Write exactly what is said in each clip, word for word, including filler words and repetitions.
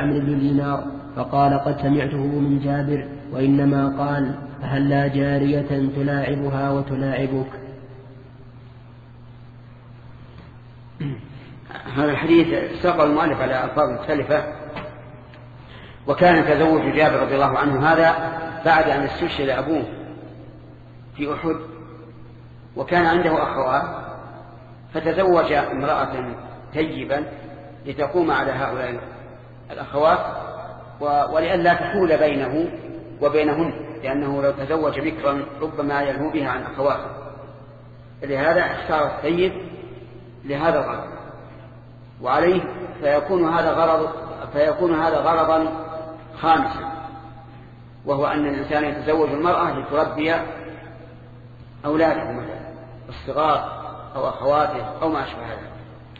عمرو بن دينار فقال قد سمعته من جابر وإنما قال هل لا جارية تلاعبها وتلاعبك. هذا الحديث ساق المؤلف على ألفاظ مختلفة. وكان تزوج جابر رضي الله عنه هذا بعد أن استشهد أبوه في أحد، وكان عنده أخوات، فتزوج امرأة طيبا لتقوم على هؤلاء الأخوات ولئلا تحول بينه وبينهن، لأنه لو تزوج بكرا ربما يلهو بها عن أخواته، لهذا اختار الطيب لهذا الغرض. وعليه فيكون هذا غرض فيكون هذا غرضا خامسا، وهو أن الإنسان يتزوج المرأة لتربي أولاده مثلا الصغار أو أخواته أو ما أشبه ذلك.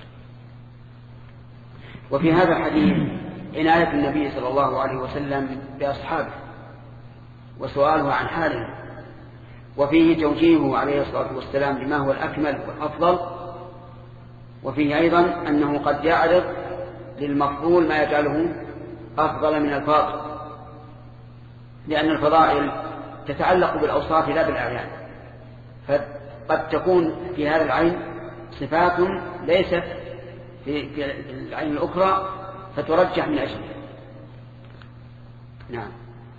وفي هذا الحديث عناية النبي صلى الله عليه وسلم بأصحابه وسؤاله عن حالهم، وفيه توجيهه عليه الصلاة والسلام لما هو الأكمل والأفضل، وفيه أيضا أنه قد يعرض للمفضول ما يجعله أفضل من الفاضل، لأن الفضائل تتعلق بالأوصاف لا بالأعيان، فقد تكون في هذا العين صفات ليست في العين الأخرى فترجح من أجلها. نعم.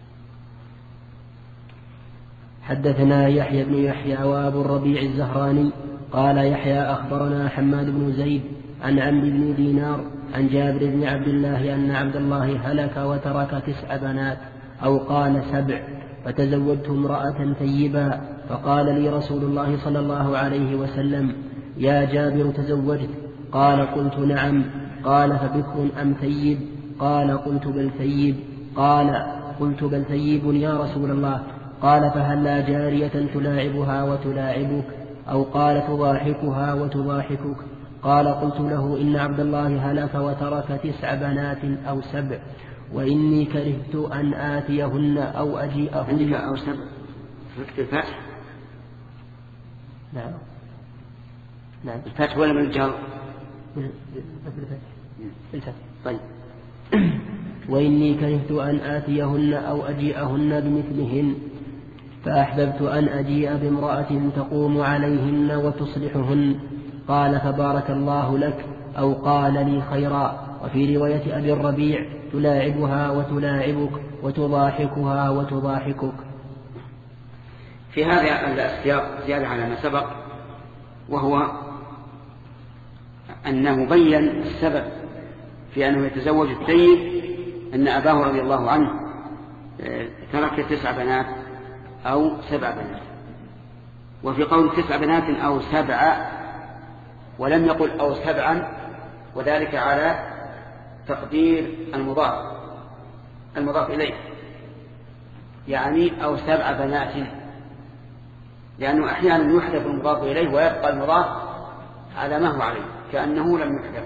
حدثنا يحيى بن يحيى وأبو الربيع الزهراني قال يحيى أخبرنا حماد بن زيد عن عمرو بن دينار عن جابر بن عبد الله أن عبد الله هلك وترك تسع بنات أو قال سبع، فتزوجت امرأة ثيبا، فقال لي رسول الله صلى الله عليه وسلم يا جابر تزوجت؟ قال قلت نعم. قال فبكر أم ثيب؟ قال قلت بل ثيب. قال قلت بل ثيب يا رسول الله. قال فهل لا جارية تلاعبها وتلاعبك؟ أو قال تضاحكها وتضاحكك؟ قال قلت له إن عبد الله هلك وترك تسع بنات أو سبع، وإني كرهت أن آتيهن أو أجيئهن. أو سبع في الفتح؟ نعم نعم الفتح ولا من الجر؟ الفتح. طيب. وإني كرهت أن آتيهن أو أجيئهن بمثلهن، فأحببت أن أجيء بامرأة تقوم عليهن وتصلحهن. قال فبارك الله لك، أو قال لي خيرا. وفي رواية أبي الربيع تلاعبها وتلاعبك وتضاحكها وتضاحكك. في هذا السياق زيادة على ما سبق، وهو أنه بين السبب في أنه يتزوج الثيب أن أباه رضي الله عنه ترك تسع بنات أو سبع بنات. وفي قول تسع بنات أو سبع ولم يقل أو سبعا، وذلك على تقدير المضاف المضاف إليه، يعني أو سبع بنات، لأنه أحيانا يحذف المضاف إليه ويبقى المضاف على ما هو عليه كأنه لم يحذف.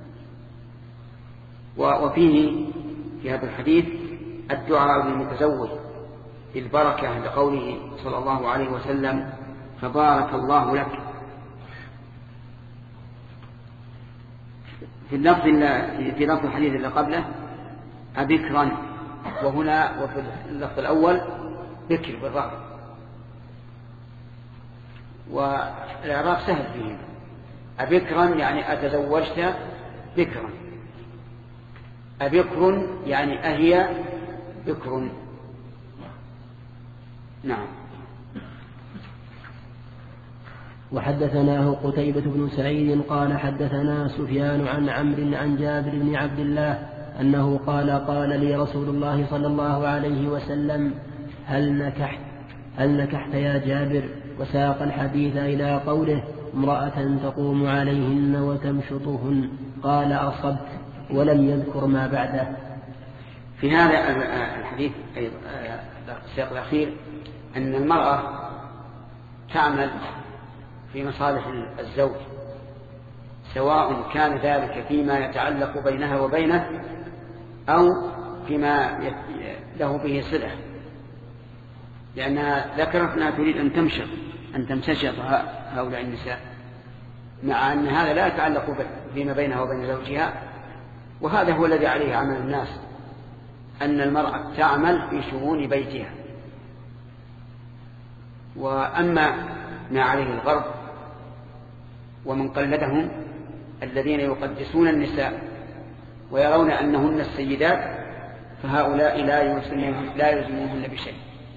وفيه في هذا الحديث الدعاء للمتزوج بالبركة لقوله صلى الله عليه وسلم فبارك الله لك. في اللفظ في لفظ الحديث اللي قبله أبكرا، وهنا وفي اللفظ الأول بكر بالرفع، والإعراب سهل فيه. أبكرا يعني أتزوجت بكرا، أبكر يعني أهي بكر. نعم. وحدثناه قتيبة بن سعيد قال حدثنا سفيان عن عمرو عن جابر بن عبد الله أنه قال قال لي رسول الله صلى الله عليه وسلم هل نكحت هل نكحت يا جابر؟ وساق الحديث إلى قوله امرأة تقوم عليهن وتمشطهن. قال أصبت، ولم يذكر ما بعده. في هذا الحديث السياق الأخير أن المرأة تعمل في مصالح الزوج، سواء كان ذلك فيما يتعلق بينها وبينه أو فيما له به صلة، لأنها ذكرت أنها تريد أن تمشط أن تمتشط هؤلاء النساء، مع أن هذا لا يتعلق فيما بينها وبين زوجها، وهذا هو الذي عليه عمل الناس، أن المرأة تعمل في شؤون بيتها. وأما ما عليه الغرب ومن قلدهم الذين يقدسون النساء ويرون أنهن السيدات، فهؤلاء لا يلزمونهن بشيء.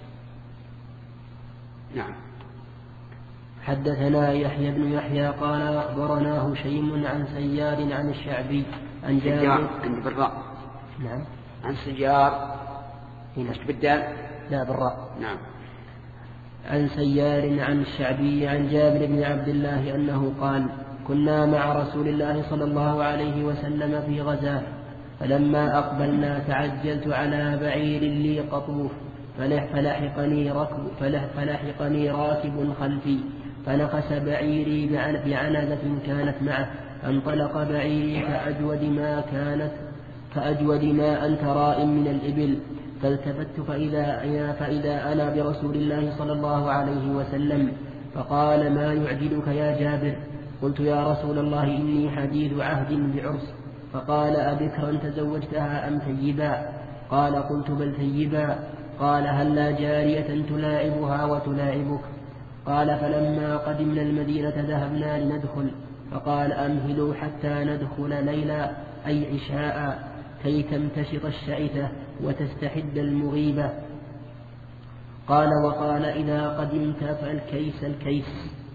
نعم. حدثنا يحيى بن يحيى قال أخبرنا هشيم عن سيار عن الشعبي عن جابر عند بالراء. نعم. عن سيار هنا بالدال. لا بالراء. نعم. عن سيار عن الشعبي عن جابر بن عبد الله أنه قال كنا مع رسول الله صلى الله عليه وسلم في غزاة، فلما أقبلنا تعجلت على بعير لي قطوف، فلحقني, ركب فلحقني راكب خلفي، فنخس بعيري بعنزة كانت معه، فانطلق بعيري كأجود ما كانت كأجود ما أنت راء من الإبل، فالتفت فإذا, فإذا أنا برسول الله صلى الله عليه وسلم، فقال ما يعجلك يا جابر؟ قلت يا رسول الله إني حديث عهد بعرس. فقال أبكرا تزوجتها أم ثيبا؟ قال قلت بل ثيبا. قال هل لا جارية تلاعبها وتلاعبك؟ قال فلما قدمنا المدينة ذهبنا لندخل، فقال أمهلوا حتى ندخل ليلا أي عشاء كي تمتشط الشعثة وتستحد المغيبة. قال وقال إذا قدمت فالكيس الكيس.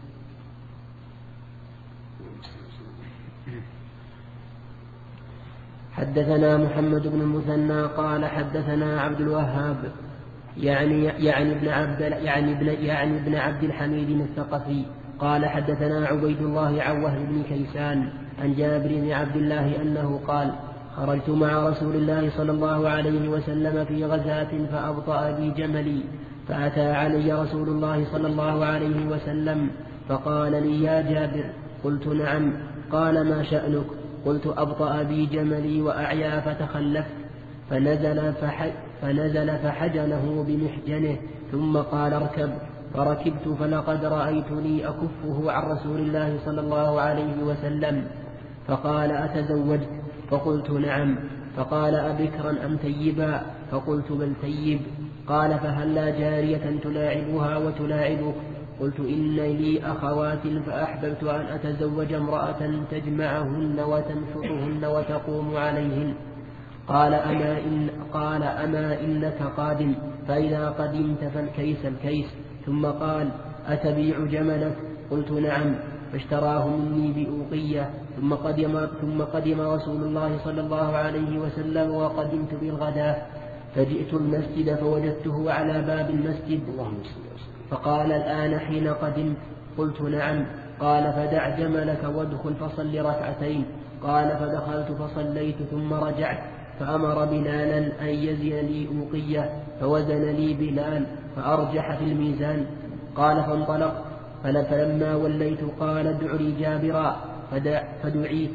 حدثنا محمد بن المثنى قال حدثنا عبد الوهاب يعني يعني ابن عبد يعني ابن يعني ابن عبد الحميد الثقفي قال حدثنا عبيد الله عن وهب بن كيسان عن جابر بن عبد الله أنه قال خرجت مع رسول الله صلى الله عليه وسلم في غزاة فأبطأ بي جملي، فأتى علي رسول الله صلى الله عليه وسلم فقال لي يا جابر؟ قلت نعم. قال ما شأنك؟ قلت أبطأ بي جملي وأعيا فتخلفت، فنزل, فحج فنزل فحجنه بمحجنه ثم قال اركب، فركبت فلقد رأيتني أكفه عن رسول الله صلى الله عليه وسلم. فقال أتزوجت؟ فقلت نعم. فقال أبكرا أم ثيبا؟ فقلت بل ثيب. قال فهل لا جارية تلاعبها وتلاعبك؟ قلت إن لي أخوات فأحببت أن أتزوج امرأة تجمعهن وتنشطهن وتقوم عليهن. قال أما, إن قال أما إنك قادم؟ فإذا قدمت فالكيس الكيس. ثم قال أتبيع جملك؟ قلت نعم. فاشتراه مني بأوقية. ثم قدم, ثم قدم رسول الله صلى الله عليه وسلم وقدمت بالغداة، فجئت المسجد فوجدته على باب المسجد، فقال الآن حين قدمت؟ قلت نعم. قال فدع جملك وادخل فصل ركعتين. قال فدخلت فصليت ثم رجعت، فأمر بلالا أن يزن لي أوقية، فوزن لي بلال فأرجح في الميزان. قال فانطلق، فلما وليت قال ادع لي جابرا، فدعيت،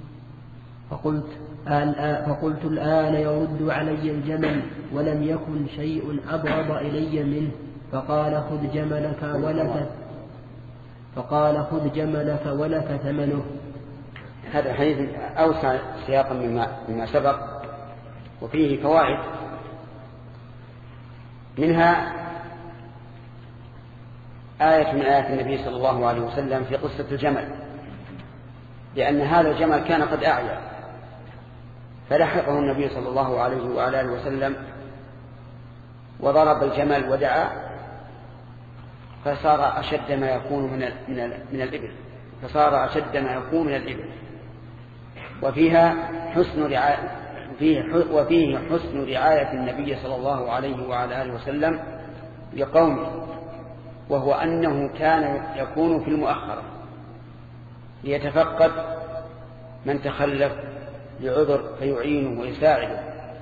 فقلت فقلت الآن يرد علي الجمل، ولم يكن شيء أبغض إلي منه. فقال خذ جملك ولك فقال خذ جملك ولك ثمنه. هذا الحديث أوسع سياقا مما, مما سبق، وفيه فوائد، منها آية من آيات النبي صلى الله عليه وسلم في قصة الجمل، لأن هذا الجمل كان قد أعيا، فلحقه النبي صلى الله عليه وآله وسلم وضرب الجمل ودعا، فصار أشد ما يكون من من من الإبل فصار أشد ما يكون من الإبل. وفيها حسن رعاية وفيه حسن رعاية النبي صلى الله عليه وعلى آله وسلم لقومه، وهو أنه كان يكون في المؤخرة ليتفقد من تخلف لعذر فيعينه ويساعده.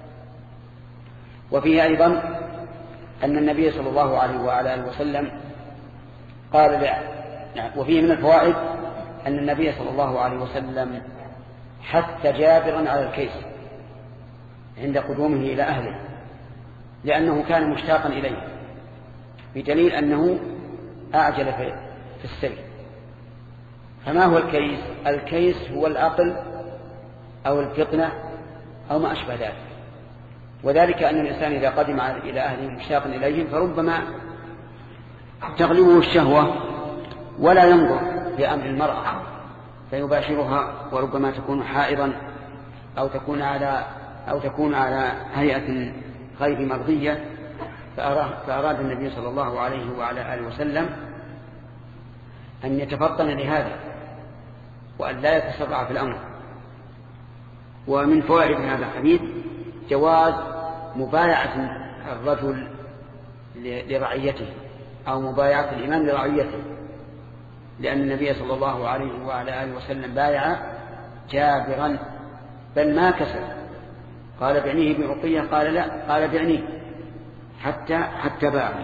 وفيه أيضا أن النبي صلى الله عليه وعلى آله وسلم قال له، وفيه من الفوائد أن النبي صلى الله عليه وسلم حث جابرا على الكيس عند قدومه إلى أهله، لأنه كان مشتاقا إليه، بدليل أنه أعجل في السير. فما هو الكيس؟ الكيس هو العقل أو الفطنة أو ما أشبه ذلك. وذلك أن الإنسان إذا قدم إلى أهله مشتاقا إليهم فربما تغلبه الشهوة ولا ينظر لأمر المرأة فيباشرها، وربما تكون حائضا أو تكون على أو تكون على هيئة غير مرضية، فأراد النبي صلى الله عليه وعلى آله وسلم أن يتفطن لهذا وأن لا يتسرع في الأمر. ومن فوائد هذا الحديث جواز مبايعة الرجل لرعيته أو مبايعة الإمام لرعيته، لأن النبي صلى الله عليه وعلى آله وسلم بايع جابرا بل ما كسب، قال بعنيه برقية، قال لا، قال بعنيه حتى حتى باع.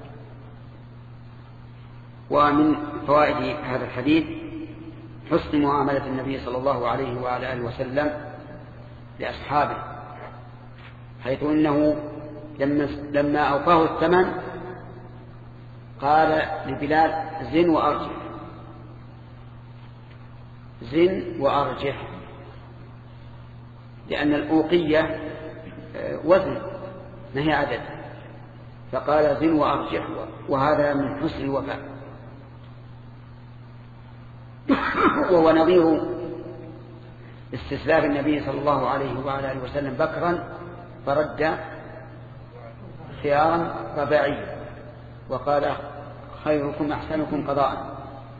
ومن فوائد هذا الحديث حسن معاملة النبي صلى الله عليه وعلى آله وسلم لأصحابه، حيث إنه لما أوفاه الثمن قال لبلال زن وأرجح، زن وأرجح، لأن الأوقية وزن ما هي عدد، فقال زن وأرجح، وهذا من حسن الوفاء. وهو نظير استسلام النبي صلى الله عليه وعلى آله وسلم بكرا فرد خيارا رباعيا وقال خيركم أحسنكم قضاء.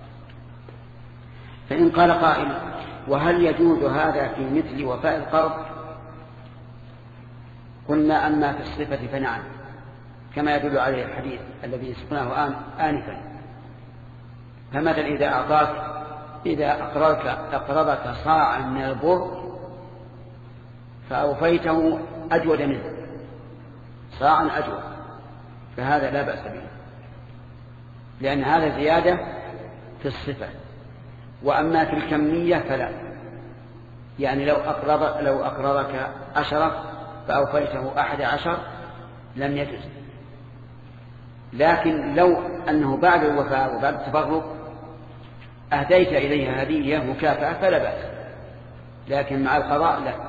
فإن قال قائل وهل يجوز هذا في مثل وفاء القرض؟ قلنا أما في الصفة فنعم، كما يدل عليه الحديث الذي سقناه آنفا. فمثل إذا أعطاك إذا أقرضك أقرضك صاعا من البر فأوفيته أجود منه صاعا أجود، فهذا لا بأس به، لأن هذا زيادة في الصفة. وأما في الكمية فلا، يعني لو أقرض لو أقرضك عشرة فأوفيته أحد عشر لم يجز، لكن لو أنه بعد الوفاء وبعد التفرق أهديت إليها هدية مكافأة فلا بأس، لكن مع القضاء لا.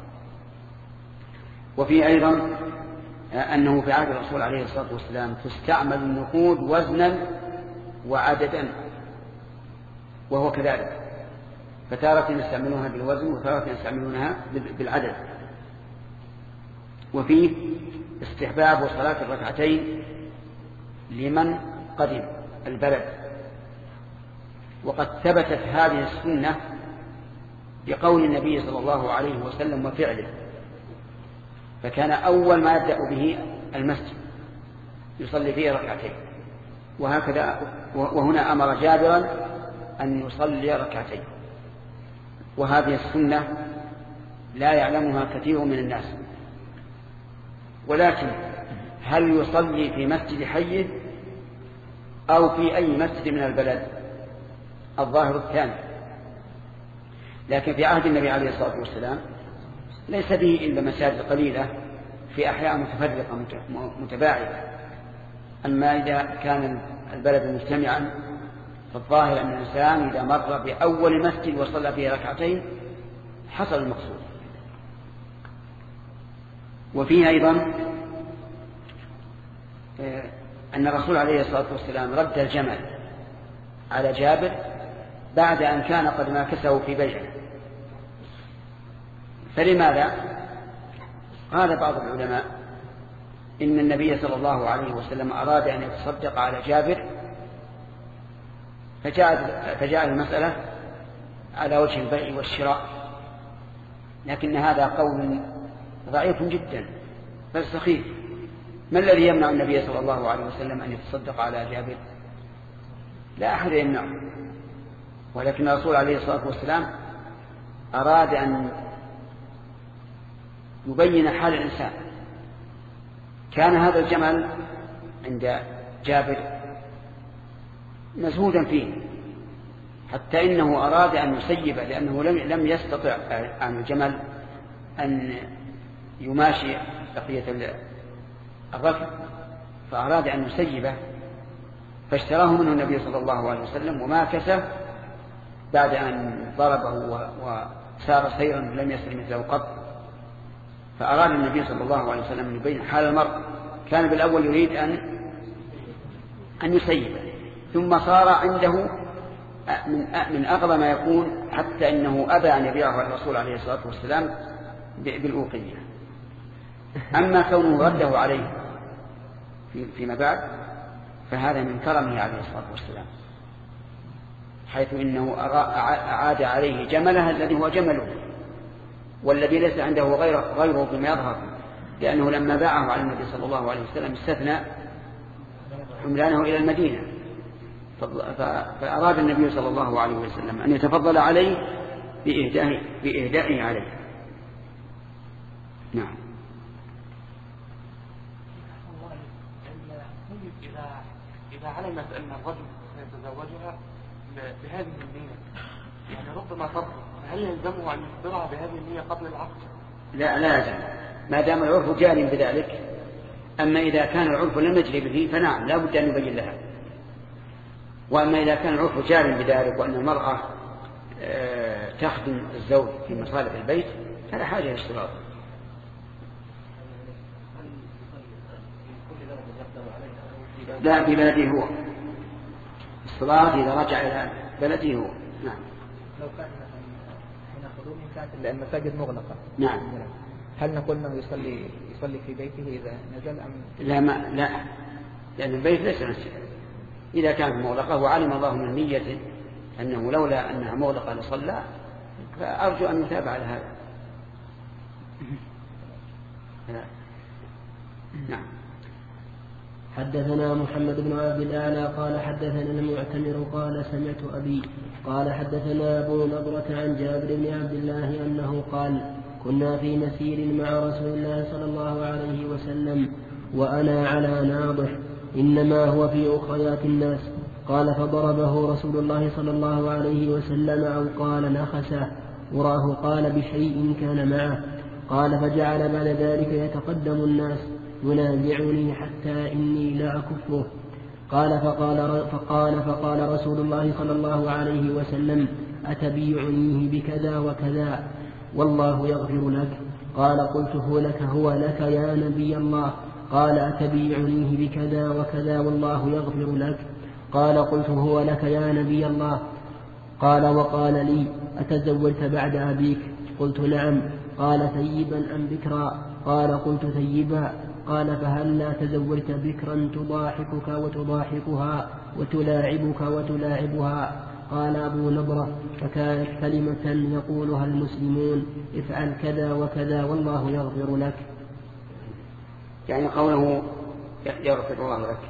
وفي أيضا أنه في عهد الرسول عليه الصلاة والسلام تستعمل النقود وزنا وعددا، وهو كذلك، فتارة يستعملونها بالوزن وتارة يستعملونها بالعدد. وفيه استحباب صلاة الركعتين لمن قدم البلد، وقد ثبتت هذه السنة بقول النبي صلى الله عليه وسلم وفعله، فكان أول ما يبدأ به المسجد يصلي فيه ركعتين، وهكذا وهنا أمر جابرا أن يصلي ركعتين. وهذه السنة لا يعلمها كثير من الناس، ولكن هل يصلي في مسجد حيه أو في أي مسجد من البلد؟ الظاهر الثاني. لكن في عهد النبي عليه الصلاة والسلام ليس به إلا مساجد قليلة في أحياء متفرقة متباعدة. أما إذا كان البلد مجتمعا فالظاهر أن الإنسان إذا مر بأول مسجد وصلى فيه ركعتين حصل المقصود. وفيه أيضا أن الرسول عليه الصلاة والسلام رد الجمل على جابر بعد أن كان قد ماكسه في بيعه. فلماذا؟ قال بعض العلماء إن النبي صلى الله عليه وسلم أراد أن يتصدق على جابر، فجاء, فجاء المسألة على وجه البيع والشراء، لكن هذا قول ضعيف جدا بل سخيف. ما الذي يمنع النبي صلى الله عليه وسلم أن يتصدق على جابر؟ لا أحد يمنعه، ولكن الرسول عليه الصلاة والسلام أراد أن يبين حال الإنسان. كان هذا الجمل عند جابر مزهودا فيه، حتى إنه أراد أن يسيبه، لأنه لم يستطع عن الجمل أن يماشي بقية الركب، فأراد أن يسيبه، فاشتراه منه النبي صلى الله عليه وسلم وماكسه بعد أن ضربه وسار سيرا لم يسر مثله قط. فأراد النبي صلى الله عليه وسلم أن يبين حال المرء. كان بالأول يريد أن أن يسيبه، ثم صار عنده من من أغلى ما يكون، حتى إنه أبى أن يبيعه الرسول عليه الصلاة والسلام بالأوقية. أما كونه رده عليه فيما بعد فهذا من كرمه عليه الصلاة والسلام، حيث إنه أعاد عليه جمله الذي هو جمله، والذي ليس عنده غير غيره بما يظهر، لأنه لما باعه على النبي صلى الله عليه وسلم استثنى حملانه إلى المدينة، فأراد النبي صلى الله عليه وسلم أن يتفضل عليه بإهدائه, بإهدائه عليه. نعم. إذا علمت أن الرجل سيتزوجها بهذه النية، يعني ربما ترفض، هل يلزمه أن يخبرها بهذه النية قبل العقد؟ لا لا يلزم، ما دام العرف جاري بذلك. أما إذا كان العرف لم يجري به فنعم لا بد أن يبين لها. وأما إذا كان العرف جاري بذلك وأن المرأة تخدم الزوج في مصالح البيت فلا حاجة للاشتراط. لا ببلده هو الصلاة إذا رجع إلى بلده هو. نعم. لو كان هنا خدوم كانت المساجد مغلقة، نعم، هل نقول أنه يصلي يصلي في بيته إذا نزل أم لا؟ ما لا، لأن البيت ليس مسجدا. إذا كانت مغلقة وعلم الله من نيته أنه لولا أنها مغلقة لصلى، فأرجو أن يتابع على هذا. نعم. حدثنا محمد بن عبد الأعلى قال حدثنا المعتمر قال سمعت أبي قال حدثنا أبو نضرة عن جابر بن عبد الله أنه قال كنا في مسير مع رسول الله صلى الله عليه وسلم وأنا على ناضح إنما هو في أخريات الناس. قال فضربه رسول الله صلى الله عليه وسلم أو قال نخسه، وراه قال بشيء كان معه. قال فجعل بعد ذلك يتقدم الناس ينازعني حتى إني لا أكفه. قال فقال, فقال فقال رسول الله صلى الله عليه وسلم أتبيعنيه بكذا وكذا والله يغفر لك؟ قال قلت هو لك هو لك يا نبي الله. قال أتبيعنيه بكذا وكذا والله يغفر لك؟ قال قلت هو لك يا نبي الله. قال وقال لي أتزوجت بعد أبيك؟ قلت نعم. قال ثيبا أم بكرا؟ قال قلت ثيبا. قال فهل لا تزوجت بكرا تضاحكك وتضاحكها وتلاعبك وتلاعبها؟ قال أبو نضرة فكانت كلمة يقولها المسلمون افعل كذا وكذا والله يغفر لك، يعني قوله يغفر الله لك.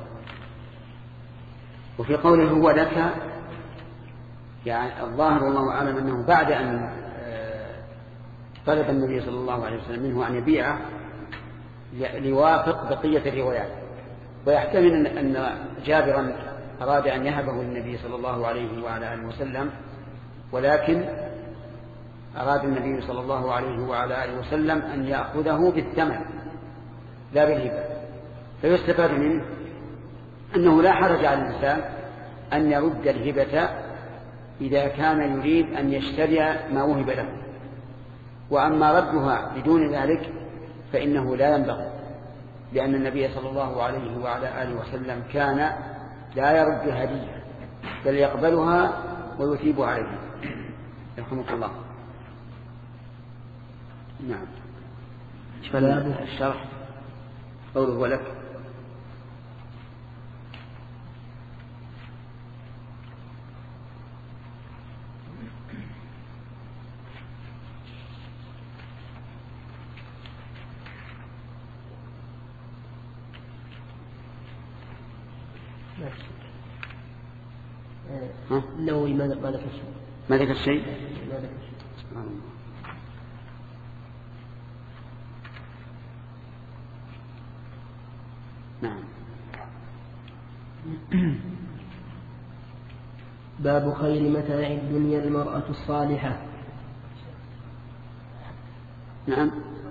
وفي قوله هو لك يعني الظاهر والله أعلم أنه بعد أن طلب النبي صلى الله عليه وسلم منه أن يبيعه ليوافق بقية الروايات. ويحتمل أن جابرا أراد أن يهبه للنبي صلى الله عليه وعلى آله وسلم، ولكن أراد النبي صلى الله عليه وعلى آله وسلم أن يأخذه بالثمن لا بالهبة. فيستفاد منه أنه لا حرج على الإنسان أن يرد الهبة إذا كان يريد أن يشتري ما وهب له، وأما ردها بدون ذلك فإنه لا ينبغي، لأن النبي صلى الله عليه وعلى آله وسلم كان لا يرد هدية بل يقبلها ويثيب عليها. يرحمك الله. نعم. فلا الشرح قوله ولك. النووي ما ذكر شيء. ما ذكر شيء؟ ما ذكر شيء. نعم. باب خير متاع الدنيا المرأة الصالحة. نعم.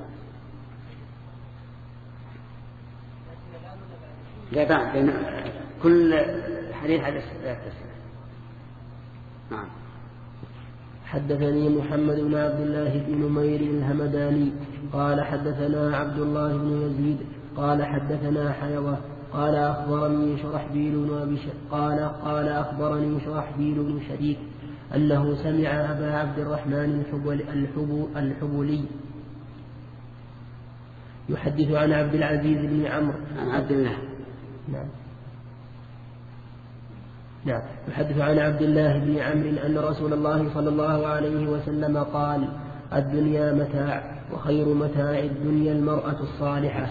لا بعد كل حديث حديث لا تسمع. نعم. حدثني محمد بن عبد الله بن نمير الهمداني قال حدثنا عبد الله بن يزيد قال حدثنا حيوة قال أخبرني شرحبيل بن قال قال أخبرني شرحبيل بن شريك أنه سمع أبا عبد الرحمن الحبل الحب الحبلي يحدث عن عبد العزيز بن عمرو عن عبد الله نعم نعم يحدث عن عبد الله بن عمرو أن رسول الله صلى الله عليه وسلم قال الدنيا متاع وخير متاع الدنيا المرأة الصالحة.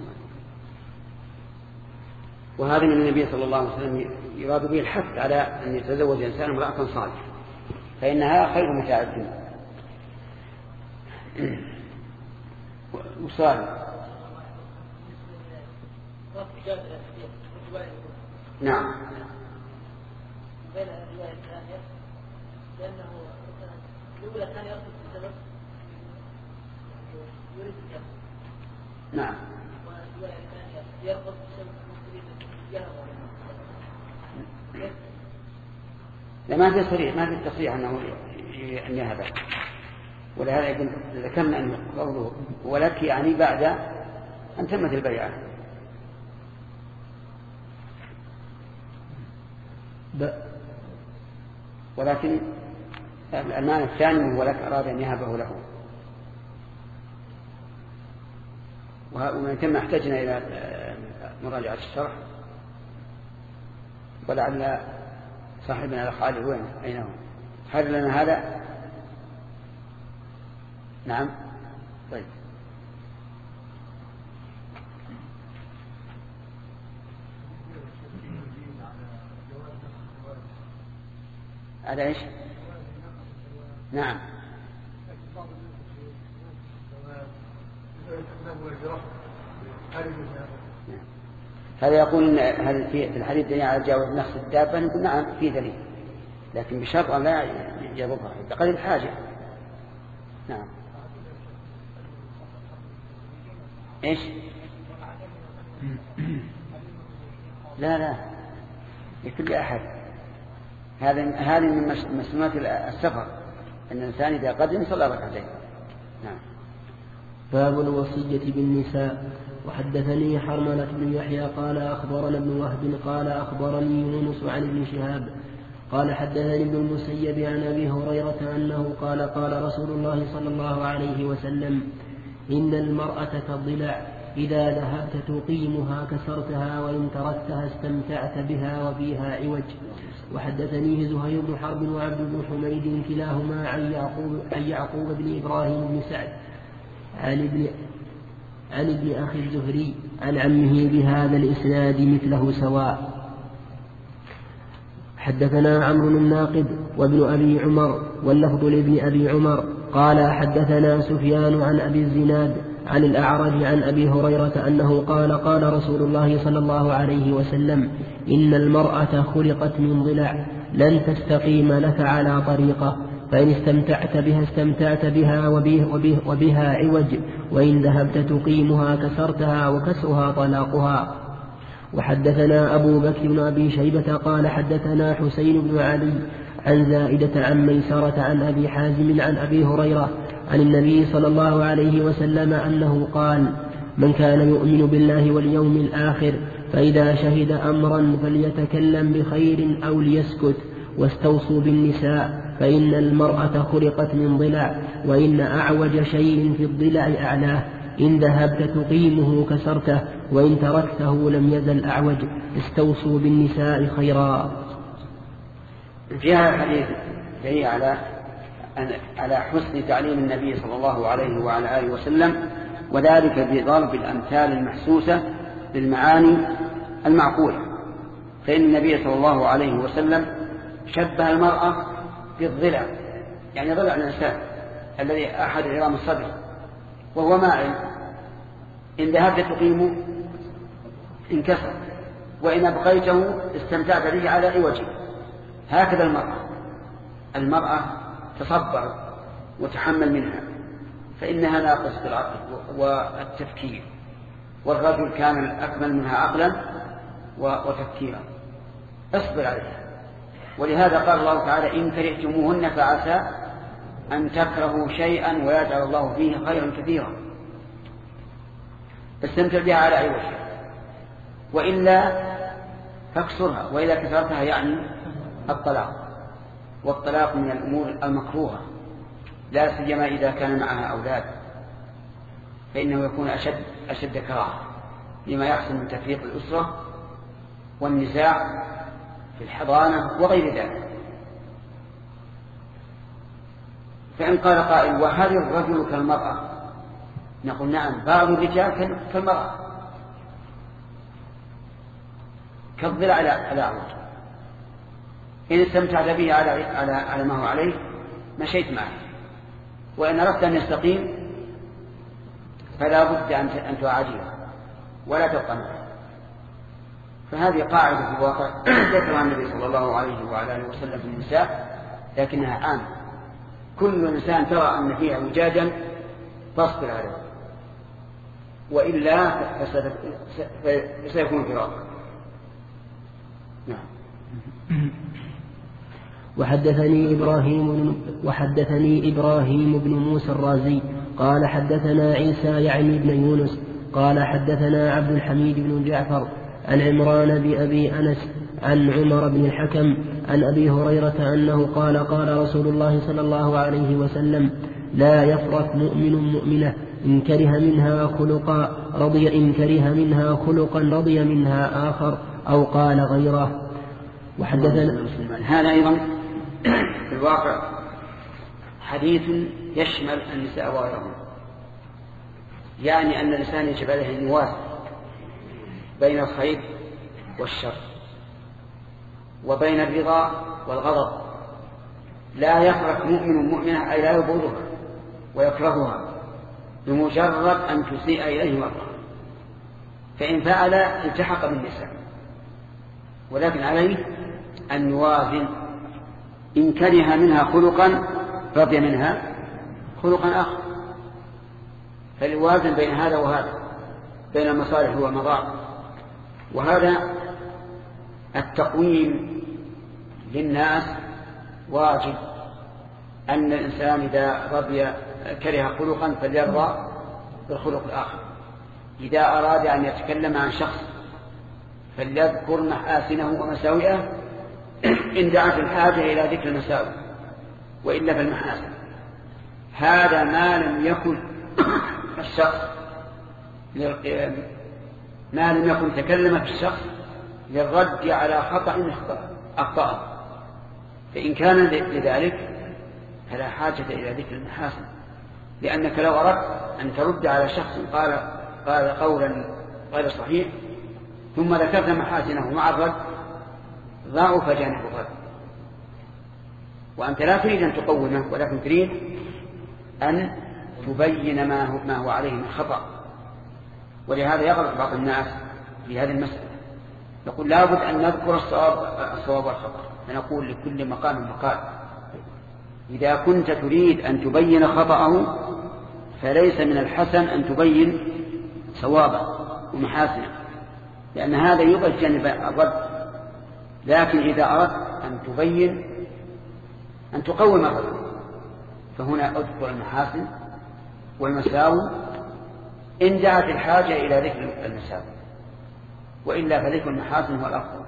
وهذا من النبي صلى الله عليه وسلم يراد به الحث على أن يتزوج إنسان امرأة صالحة فإنها خير متاع الدنيا. وصالح نعم بين الرواية الثانية لأنه الأولى كان يرفض بسبب يريد الجهل نعم والرواية الثانية يرفض بسبب يريد الجهل. لا ما في صريح ما في تصريح أنه أن يهب ولهذا يقول ذكرنا أن قوله ولك يعني بعد أن تمت البيعة. ولكن المعنى الثاني ولك أراد أن يهبه له. ومن ثم احتجنا إلى مراجعة الشرح ولعل صاحبنا الأخ علي وين أين هو هل لنا هذا؟ نعم طيب هذا ايش؟ نعم هذا يقول هل في الحديث دليل على جواز نخس الدابة؟ نقول نعم في دليل لكن بشرط أن لا يضرها بقدر الحاجة. نعم ايش؟ لا لا لكل أحد. هذا هذه من مسنونات السفر أن الإنسان إذا قدم صلى ركعتين. نعم. باب الوصية بالنساء. وحدثني حرملة بن يحيى قال أخبرنا ابن وهب قال أخبرني يونس عن ابن شهاب قال حدثني ابن المسيب عن أبي هريرة أنه قال قال رسول الله صلى الله عليه وسلم إن المرأة كالضلع إذا ذهبت تقيمها كسرتها وإن تركتها استمتعت بها وفيها عوج. وحدثنيه زهير بن حرب وعبد بن حميد كلاهما عن يعقوب, عن يعقوب بن إبراهيم بن سعد عن ابن, عن ابن أخي الزهري عن عمه بهذا الإسناد مثله سواء. حدثنا عمرو الناقد وابن أبي عمر واللفظ لابن أبي عمر قال حدثنا سفيان عن أبي الزناد عن الأعرج عن أبي هريرة أنه قال قال رسول الله صلى الله عليه وسلم إن المرأة خلقت من ضلع لن تستقيم لك على طريقة فإن استمتعت بها استمتعت بها وبه وبه وبها عوج وإن ذهبت تقيمها كسرتها وكسرها طلاقها. وحدثنا أبو بكر بن أبي شيبة قال حدثنا حسين بن علي عن زائدة عن ميسرة عن أبي حازم عن أبي هريرة عن النبي صلى الله عليه وسلم أنه قال من كان يؤمن بالله واليوم الآخر فإذا شهد أمرا فليتكلم بخير أو ليسكت واستوصوا بالنساء فإن المرأة خلقت من ضلع وإن أعوج شيء في الضلع أعلاه إن ذهبت تقيمه كسرته وإن تركته لم يزل أعوج استوصوا بالنساء خيرا. في هذا الحديث دليل على على حسن تعليم النبي صلى الله عليه وعلى آله وسلم وذلك بضرب الأمثال المحسوسة للمعاني المعقولة. فإن النبي صلى الله عليه وسلم شبه المرأة بالضلع يعني ضلع الإنسان الذي أحد عظام الصدر وهو ماعل إن ذهبت تقيمه انكسر وإن أبقيته استمتعت به على عوجه. هكذا المرأة المرأة تصبر وتحمل منها فإنها ناقصة العقل والتفكير والرجل كان أكمل منها عقلا وتفكيرا اصبر عليها. ولهذا قال الله تعالى إن كرهتموهن فعسى أن تكرهوا شيئا ويجعل الله فيه خيرا كثيرا، استمتع بها على أي وجه، وإلا فاكسرها، وإذا كسرتها يعني الطلاق، والطلاق من الأمور المكروهة لا سيما إذا كان معها أولاد، فإنه يكون أشد, أشد كراهة لما يحصل من تفريق الأسرة والنزاع في الحضانة وغير ذلك. فإن قال قائل وهل الرجل كالمرأة؟ نقول نعم، بعض الرجال كالمرأة كالضلع على عود، إن استمتعت به على, على, على ما هو عليه مشيت معه، وإن أردت أن يستقيم فلا بد أن تعاجله ولا تبقى معه. فهذه قاعدة في الواقع ذكرها النبي صلى الله عليه وعلى آله وسلم في النساء، لكنها عامة، كل إنسان ترى أن فيها وجاجا فاصبر عليه، وإلا فسيكون فراق. نعم. وحدثني إبراهيم وحدثني إبراهيم بن موسى الرازي قال حدثنا عيسى يعني بن يونس قال حدثنا عبد الحميد بن جعفر عن عمران بأبي أنس عن عمر بن الحكم عن أبي هريرة أنه قال قال رسول الله صلى الله عليه وسلم لا يفرق مؤمن مؤمنة إن كره منها خلقا رضي إن كره منها خلقا رضي منها آخر أو قال غيره. وحدثنا هذا أيضا في الواقع حديث يشمل النساء وغيرهم، يعني أن الإنسان يجب عليه أن يوازن بين الخير والشر وبين الرضا والغضب. لا يفرق مؤمن مؤمنة أي لا يبغضها ويكرهها بمجرد أن تسيء إليه مرة، فإن فعل التحق بالنساء، ولكن عليه أن يوازن، إن كره منها خلقا رضي منها خلقا آخر، فليوازن بين هذا وهذا، بين المصالح والمضار. وهذا التقويم للناس واجب، أن الإنسان إذا رضي كره خلقا فليرضى بالخلق الآخر، إذا أراد أن يتكلم عن شخص فليذكر محاسنه ومساوئه إن دعت الحاجة إلى ذكر المساوئ، وإلا فالمحاسن. هذا ما لم يكن الشخص ما لم يكن تكلم في الشخص للرد على خطأ أخطأ، فإن كان لذلك فلا حاجة إلى ذكر المحاسن، لأنك لو أردت أن ترد على شخص قال قال قولا غير صحيح ثم ذكرت محاسنه مع الرد ضعف جانب الرد، وأنت لا تريد أن تقومه، ولكن تريد أن تبين ما هو, ما هو عليه من خطأ. ولهذا يغلط بعض الناس في هذه المسألة، يقول لابد أن نذكر الصواب, الصواب والخطأ، فنقول لكل مقام مقال. إذا كنت تريد أن تبين خطأه فليس من الحسن أن تبين صوابه ومحاسنه، لأن هذا يبقى جانب الرد. لكن إذا أردت أن تبين أن تقوم الرد فهنا أذكر المحاسن والمساوي إن دعت الحاجة إلى ذكر المساوي، وإلا فذكر المحاسن هو الأفضل.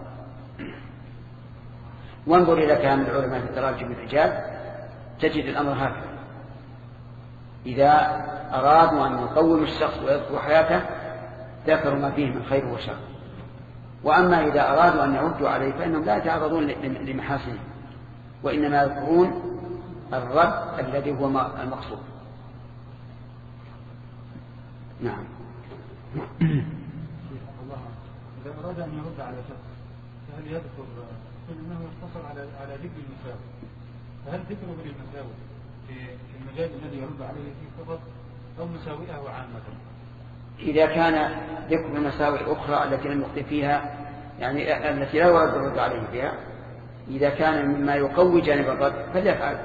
وانظر إلى كلام العلماء في تراجم الرجال تجد الأمر هكذا، إذا أرادوا أن يقوم الشخص ويذكر حياته ذكروا ما فيه من خير وشر، وأما إذا أرادوا أن يردوا عليه فإنهم لا يتعرضون لمحاسنه، وإنما يذكرون الرد الذي هو المقصود. نعم. إذا أراد أن يرد على شخص فهل يذكر أنه يقتصر على على ذكر المساوي، فهل ذكره للمساوي في المجال الذي يرد عليه فيه فقط أو مساوئه عامة؟ إذا كان ذكر المساوئ الأخرى التي لم يخطئ فيها، يعني التي لا يرد الرد عليه فيها، إذا كان مما يقوي جانب الرد فليفعل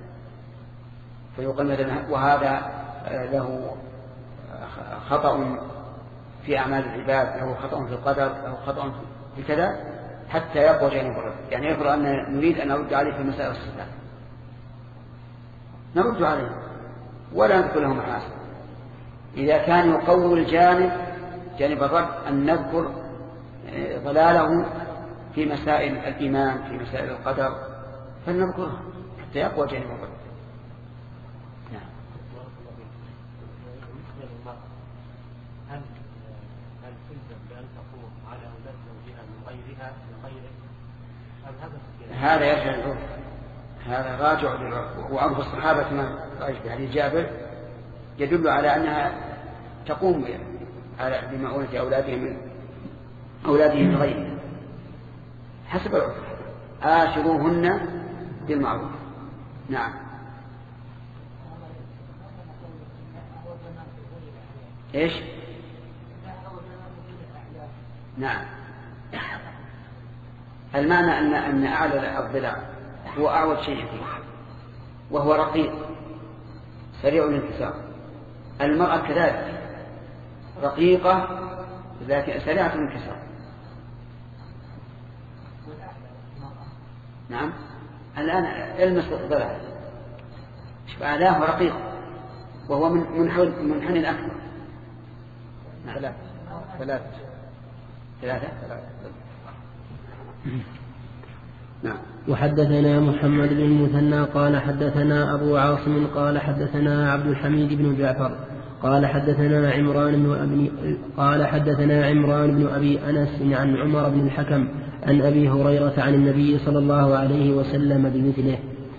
فيقول مثلا وهذا له خطأ في أعمال العباد، له خطأ في القدر، له خطأ في كذا، حتى يقوى جانب الرد. يعني يقول أن نريد أن نرد عليه في مسائل الصفات. نرد عليه ولا نذكر له محاسن. إذا كان يقوي الجانب جانب الرد أن نذكر ضلاله في مسائل الإيمان في مسائل القدر فلنذكرها حتى يقوى جانب الرد. نعم. هل هل تلزم بأن تقوم على أولاد زوجها من غيرها من غيره؟ هذا يرجع للعرف، هذا راجع للعرف. وعرف الصحابة ما رأيت بحديث جابر يدل على أنها تقوم على بمعونة أولادهم من أولادهم من غيرها حسب العرف. آشروهن بالمعروف. نعم. إيش؟ نعم. المعنى أن أن أعلى الضلع هو أعوج شيء فيه وهو رقيق سريع الانكسار. المرأة كذلك رقيقة لكن سريعة الانكسار. نعم. الآن المس الضلع أعلاه رقيق وهو من منحنى أكثر. ثلاثة ثلاثة ثلاثة نعم. وحدثنا محمد بن المثنى قال حدثنا أبو عاصم قال حدثنا عبد الحميد بن جعفر قال حدثنا عمران بن أبي قال حدثنا عمران بن أبي أنس عن عمر بن الحكم عن أبي هريرة عن النبي صلى الله عليه وسلم بمثله.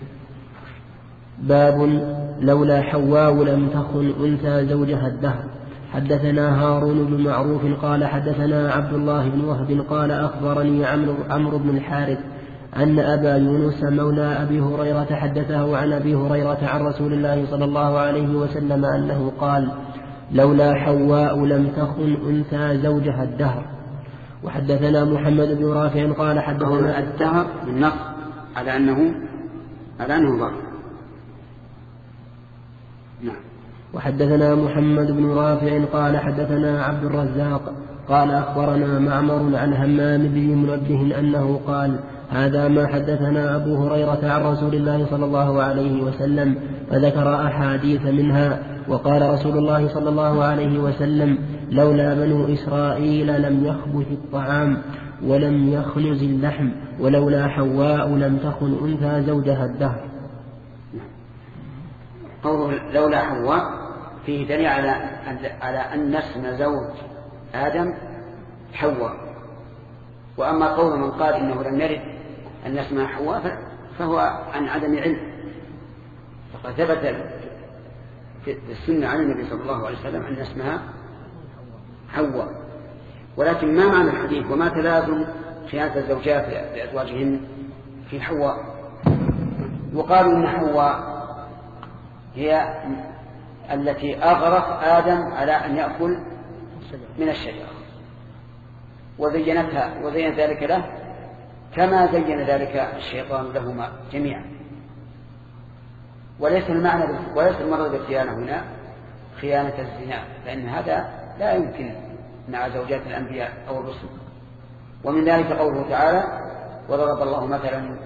باب لولا حواء لم تخن أنثى زوجها الدهر. حدثنا هارون بن معروف قال حدثنا عبد الله بن وهب قال أخبرني عمرو عمرو بن الحارث أن أبا يونس مولى أبي هريرة حدثه عن أبي هريرة عن رسول الله صلى الله عليه وسلم أنه قال لولا حواء لم تخن أنثى زوجها الدهر. وحدثنا محمد بن رافع قال حدثنا الدهر بالنص على أنه على أنه ضر. نعم. وحدثنا محمد بن رافع قال حدثنا عبد الرزاق قال أخبرنا معمر عن همام بن منبه أنه قال هذا ما حدثنا أبو هريرة عن رسول الله صلى الله عليه وسلم فذكر أحاديث منها. وقال رسول الله صلى الله عليه وسلم لولا بنو إسرائيل لم يخبث الطعام ولم يخنز اللحم ولولا حواء لم تخن أنثى زوجها الدهر. قوله لولا حواء فيه دليل على على أن اسم زوج آدم حواء. وأما قول من قال إنه لم يرد أن اسمها حواء فهو عن عدم علم. فقد ثبت في السنة عن النبي صلى الله عليه وسلم أن اسمها حواء. ولكن ما معنى الحديث وما تلازم خيانة الزوجات لأزواجهن في حواء؟ وقالوا إن حواء هي التي أغرت آدم على أن يأكل من الشجرة وزينتها وزين ذلك له كما زين ذلك الشيطان لهما جميعا. وليس المعنى وليس المرض بالخيانة هنا خيانة الزنا، لأن هذا لا يمكن مع زوجات الأنبياء أو الرسل. ومن ذلك قوله تعالى وضرب الله مثلا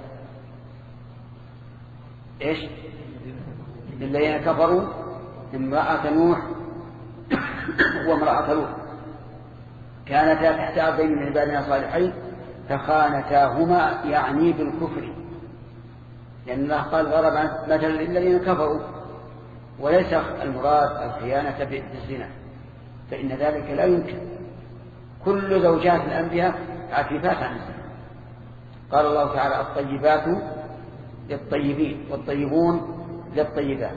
إيش للذين كفروا امرأة نوح وامرأة لوط كانتا تحت عبدين من عبادنا صالحين فخانتاهما يعني بالكفر، لأن الله قال ضرب مثلا للذين كفروا وليس المراد الخيانة بالزنا، فإن ذلك لا يمكن. كل زوجات الأنبياء عفيفات عن الزنا. قال الله تعالى الطيبات للطيبين والطيبون للطيبات.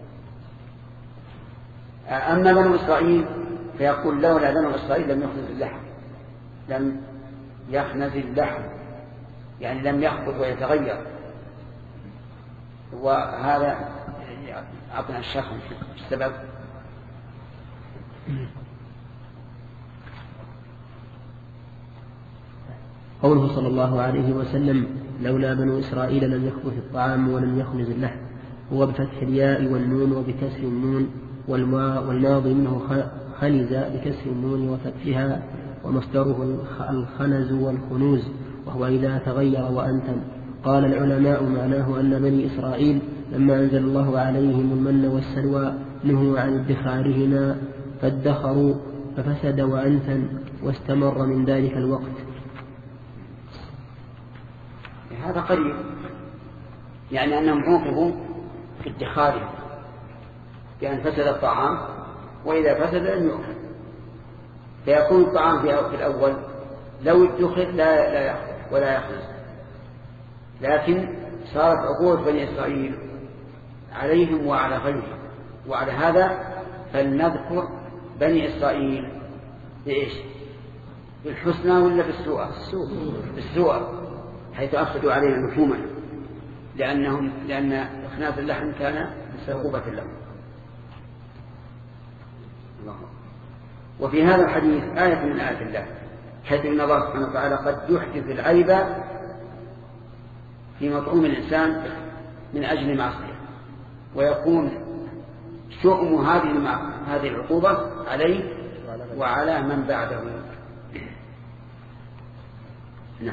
أما بنو إسرائيل فيقول لولا بنو إسرائيل لم يخنز اللحم لم يخنز اللحم يعني لم يخبط ويتغير. وهذا أعطنا الشيخ السبب. قوله صلى الله عليه وسلم لولا بنو إسرائيل لم يخبث الطعام ولم يخنز اللحم هو بفتح الياء والنون وبكسر النون والماضي منه خنز بكسر النون وفتحها ومصدره الخنز والخنوز وهو إذا تغير وأنتن. قال العلماء معناه أن بني إسرائيل لما أنزل الله عليهم المن والسلوى نهوا عن ادخارهما فادخروا ففسد وأنثن واستمر من ذلك الوقت. هذا قريب، يعني أنهم عوقبوا في ادخارهم بأن فسد الطعام، وإذا فسد لم يؤكل، فيكون الطعام في الأول لو ادخر لا لا يأخذ ولا يخلص، لكن صارت عقوبة بني إسرائيل عليهم وعلى غيرهم. وعلى هذا فلنذكر بني إسرائيل بإيش؟ بالحسنى ولا بالسوء؟ بالسوء، حيث أفسدوا علينا لحوما، لأنهم لأن إخناث اللحم كان عقوبة لهم. وفي هذا الحديث آية من آيات الله، حيث إن الله سبحانه وتعالى قد يحدث العيب في مطعوم الإنسان من أجل معصية، ويكون شؤم هذه هذه العقوبة عليه وعلى من بعده. نعم.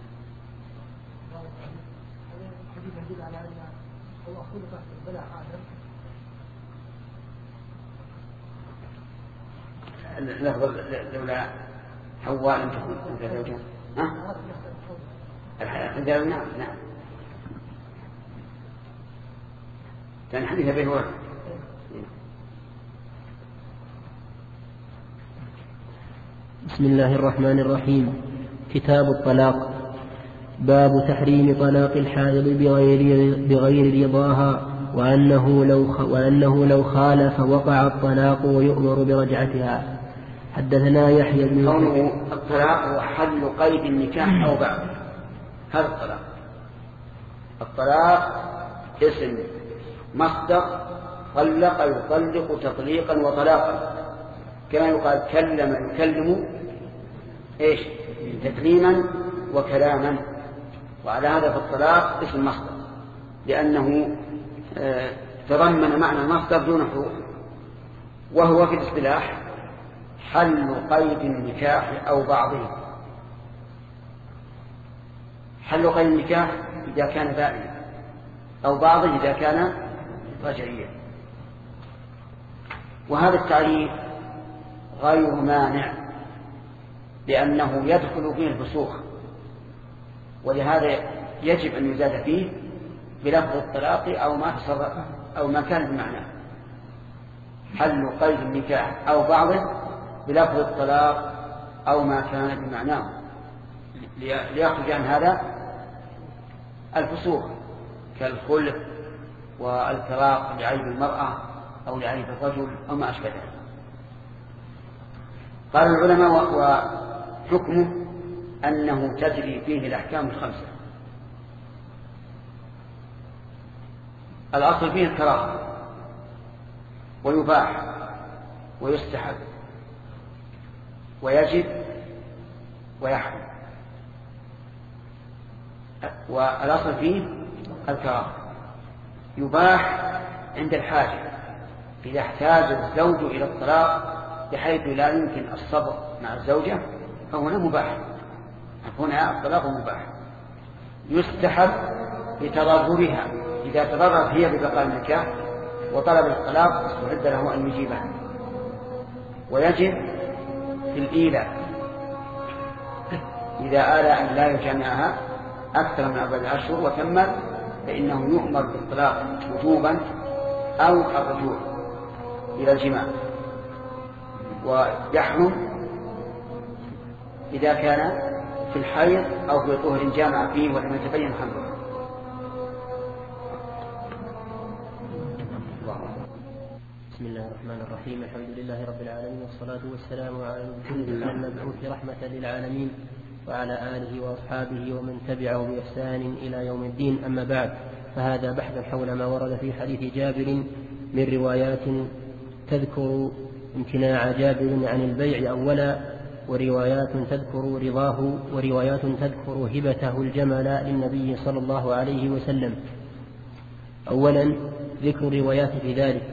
لفظ لولا حواء لم تكن زوجها. ها؟ الرجال نعم نعم. كان حديث أبي هريرة. بسم الله الرحمن الرحيم. كتاب الطلاق. باب تحريم طلاق الحائض بغير بغير رضاها، وأنه لو وأنه لو خالف وقع الطلاق ويؤمر برجعتها. حدثنا يحيى بن قوله الطلاق هو حل قيد النكاح أو بعد. هذا الطلاق. الطلاق اسم مصدر طلق يطلق تطليقا وطلاقا، كما يقال كلم يكلم ايش؟ تكليما وكلاما. وعلى هذا فالطلاق اسم مصدر، لأنه آه تضمن معنى المصدر دون حروف، وهو في الاصطلاح حل قيد النكاح أو بعضه. حل قيد النكاح إذا كان بائنا، أو بعضه إذا كان رجعيا. وهذا التعريف غير مانع، لأنه يدخل فيه الفسوق، ولهذا يجب أن يزاد فيه بلفظ الطلاق أو ما تصرف أو ما كان بمعنى. حل قيد النكاح أو بعضه بلفظ الطلاق أو ما كان بمعناه، ليخرج عن هذا الفسوق كالخلع والطلاق لعيب المرأة أو لعيب الرجل أو ما أشبه ذلك. قال العلماء وحكمه أنه تجري فيه الأحكام الخمسة. الأصل فيه الكراهة، ويباح ويستحب ويجب ويحرم. والأصل فيه الكراهة. يباح عند الحاجة، إذا احتاج الزوج إلى الطلاق بحيث لا يمكن الصبر مع الزوجة فهنا مباح، هنا الطلاق مباح. يستحب لتضررها، إذا تضررت هي ببقاء النكاح وطلب الطلاق استحب له أن يجيبها. ويجب في الإيلاء، إذا آل أن لا يجامعها أكثر من أربعة أشهر وكمل فإنه يؤمر بالطلاق وجوبا أو الرجوع إلى الجماع. ويحرم إذا كان في الحيض أو في طهر جامع فيه ولم يتبين حمله. بسم الله الرحمن الرحيم. الحمد لله رب العالمين، والصلاة والسلام على المبعوث رحمة للعالمين وعلى آله وأصحابه ومن تبعه بإحسان إلى يوم الدين. أما بعد، فهذا بحث حول ما ورد في حديث جابر من روايات تذكر امتناع جابر عن البيع أولا، وروايات تذكر رضاه، وروايات تذكر هبته الجمل للنبي صلى الله عليه وسلم. أولا ذكر روايات في ذلك.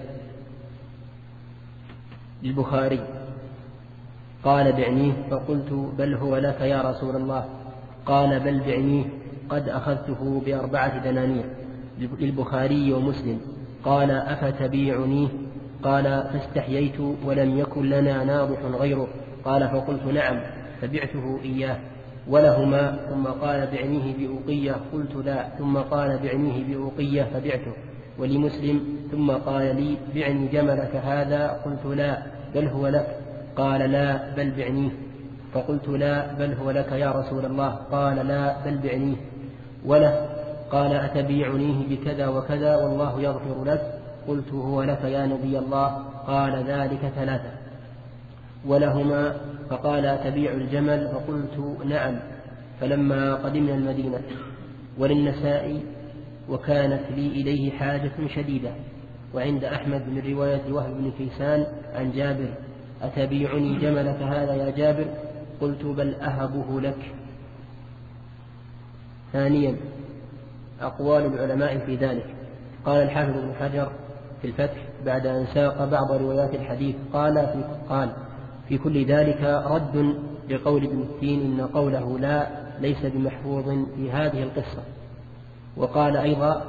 للبخاري قال بعنيه، فقلت بل هو لك يا رسول الله، قال بل بعنيه قد أخذته بأربعة دنانير. للبخاري ومسلم قال أفتبيعني؟ قال فاستحييت ولم يكن لنا ناضح غيره. قال فقلت نعم فبعته إياه. ولهما ثم قال بعنيه بأوقية قلت لا ثم قال بعنيه بأوقية فبعته. ولمسلم ثم قال لي بعني جملك هذا قلت لا بل هو لك. قال لا بل بعنيه. فقلت لا بل هو لك يا رسول الله. قال لا بل بعنيه. وله قال أتبيعنيه بكذا وكذا والله يغفر لك؟ قلت هو لك يا نبي الله. قال ذلك ثلاثة. ولهما فقال أتبيع الجمل؟ فقلت نعم. فلما قدمنا المدينة. وللنسائي وكانت لي إليه حاجة شديدة. وعند أحمد من رواية وهب بن كيسان عن جابر أتبيعني جملك هذا يا جابر؟ قلت بل أهبه لك. ثانيا أقوال العلماء في ذلك. قال الحافظ ابن حجر في الفتح بعد أن ساق بعض روايات الحديث قال في, قال في كل ذلك رد لقول ابن التين إن قوله لا ليس بمحفوظ في هذه القصة. وقال أيضا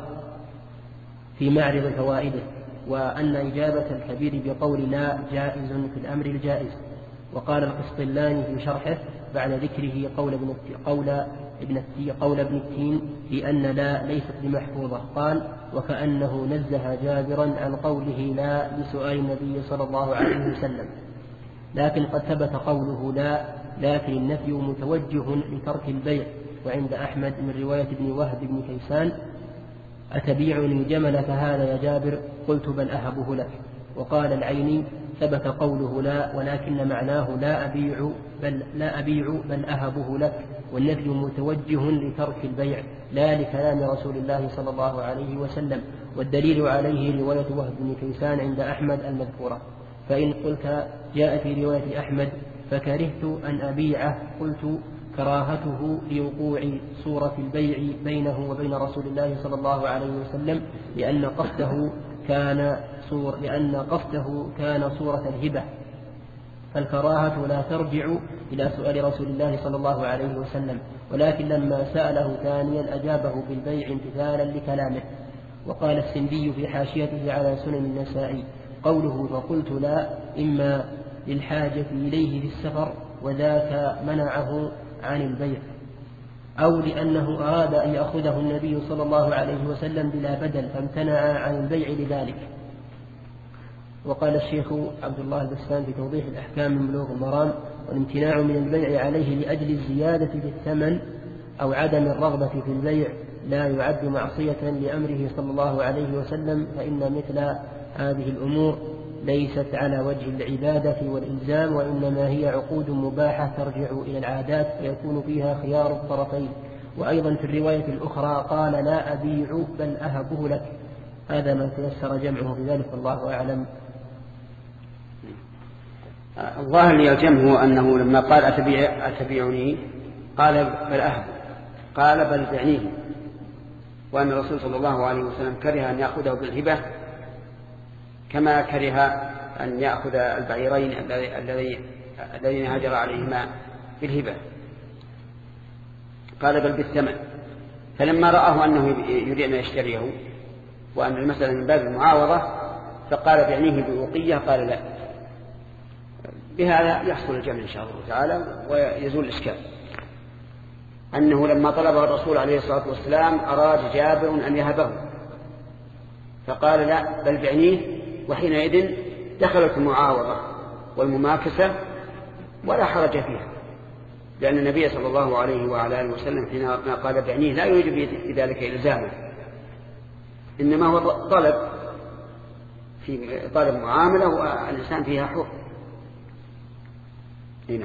في معرض فوائده وأن إجابة الكبير بقول لا جائز في الأمر الجائز. وقال القسطلاني في شرحه بعد ذكره قول ابن قول ابن قول ابن التين في أن لا ليست بمحفوظة قال وكأنه نزه جابرا عن قوله لا لسؤال النبي صلى الله عليه وسلم. لكن قد ثبت قوله لا لكن النفي متوجه لترك البيع. وعند أحمد من رواية ابن وهب بن كيسان أتبيعني جملك هذا يا جابر؟ قلت بل أهبه لك. وقال العيني ثبت قوله لا ولكن معناه لا أبيع بل, لا أبيع بل أهبه لك. والنفي متوجه لترك البيع لا لكلام رسول الله صلى الله عليه وسلم. والدليل عليه رواية وهب بن كيسان عند أحمد المذكورة. فإن قلت جاء في رواية أحمد فكرهت أن أبيعه قلت كراهته لوقوع صورة البيع بينه وبين رسول الله صلى الله عليه وسلم لأن قصده كان صور لأن قصده كان صورة الهبة. فالكراهة لا ترجع إلى سؤال رسول الله صلى الله عليه وسلم. ولكن لما سأله ثانيا أجابه بالبيع امتثالا لكلامه. وقال السندي في حاشيته على سنن النسائي قوله فقلت لا إما للحاجة إليه في السفر وذاك منعه عن البيع أو لأنه أراد أن يأخذه النبي صلى الله عليه وسلم بلا بدل فامتنع عن البيع لذلك. وقال الشيخ عبد الله البسام في توضيح الأحكام من بلوغ المرام والامتناع من البيع عليه لأجل الزيادة في الثمن أو عدم الرغبة في البيع لا يعد معصية لأمره صلى الله عليه وسلم. فإن مثل هذه الأمور ليست على وجه العبادة والإلزام وإنما هي عقود مباحة ترجع إلى العادات فيكون فيها خيار الطرفين. وأيضا في الرواية الأخرى قال لا أبيع بل أهبه لك. هذا ما تيسر جمعه في ذلك والله أعلم. الظاهر يلزمه أنه لما قال أتبيع أتبيعني قال بل أهب قال بل بعنيه. وأن الرسول صلى الله عليه وسلم كره أن يأخذه بالهبة كما كره أن يأخذ البعيرين الذين هاجر عليهما بالهبة. قال بل بالثمن. فلما رآه أنه يريد أن يشتريه وأن المسألة من باب المعاوضة فقال بعنيه بوقية قال لا. بهذا يحصل الجمع إن شاء الله تعالى ويزول الإشكال. أنه لما طلبه الرسول عليه الصلاة والسلام أراد جابر أن يهبه فقال لا بل بعنيه. وحينئذ دخلت المعاوضة والمماكسة ولا حرج فيها لأن النبي صلى الله عليه وعلى آله وسلم حين قال بعنيه لا يريد بذلك إلزامه إنما هو طلب في طالب معاملة والإنسان فيها حر. هنا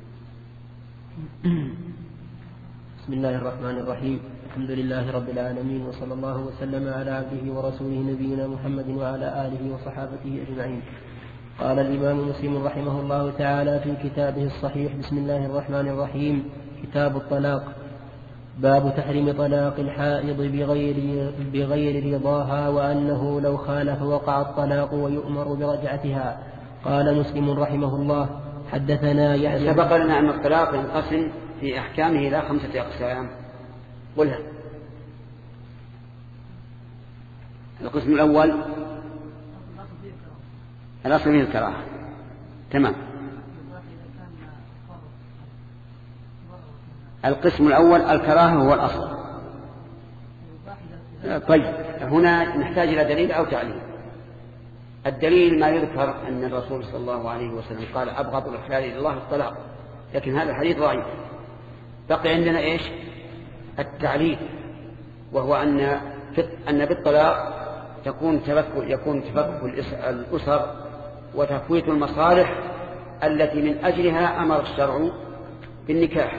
بسم الله الرحمن الرحيم. الحمد لله رب العالمين وصلى الله وسلم على عبده ورسوله نبينا محمد وعلى آله وصحابته أجمعين. قال الإمام مسلم رحمه الله تعالى في كتابه الصحيح بسم الله الرحمن الرحيم كتاب الطلاق. باب تحريم طلاق الحائض بغير, بغير رضاها وأنه لو خالف وقع الطلاق ويؤمر برجعتها. قال مسلم رحمه الله حدثنا يحيى. سبق لنا أن الطلاق ينقسم في أحكامه إلى خمسة أقسام. قلها. القسم الأول الأصل فيه الكراهة. تمام. القسم الأول الكراهة هو الأصل. طيب هنا نحتاج إلى دليل أو تعليل. الدليل ما يذكر أن الرسول صلى الله عليه وسلم قال أبغض الحلال إلى الله الطلاق، لكن هذا الحديث ضعيف. بقي عندنا إيش؟ التعليل، وهو أن أن بالطلاق تكون تفك يكون تفك الأسر وتفويت المصالح التي من أجلها أمر الشرع بالنكاح.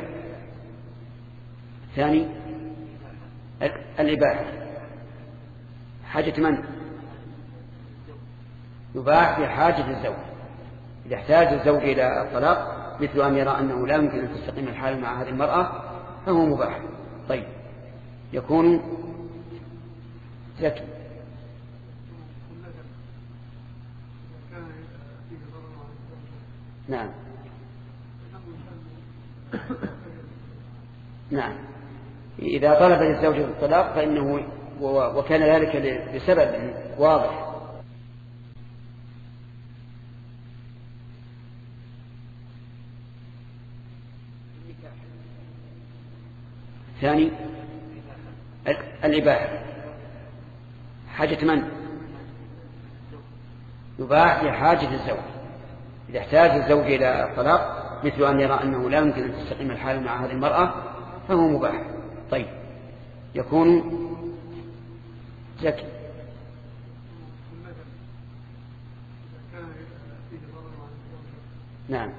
ثاني الإباحة. حاجة من؟ يباح في حاجة الزوج. إذا احتاج الزوج إلى الطلاق مثل أن يرى أنه لا يمكن أن تستقيم الحال مع هذه المرأة فهو مباح. طيب يكون زكي. نعم نعم. إذا طلب الزوج الطلاق فإنه وكان ذلك لسبب واضح. ثاني الإباحة. حاجة من؟ يباح في حاجة الزوج. إذا احتاج الزوج إلى الطلاق مثل أن يرى أنه لا يمكن أن تستقيم الحال مع هذه المرأة فهو مباح. طيب يكون زكي. نعم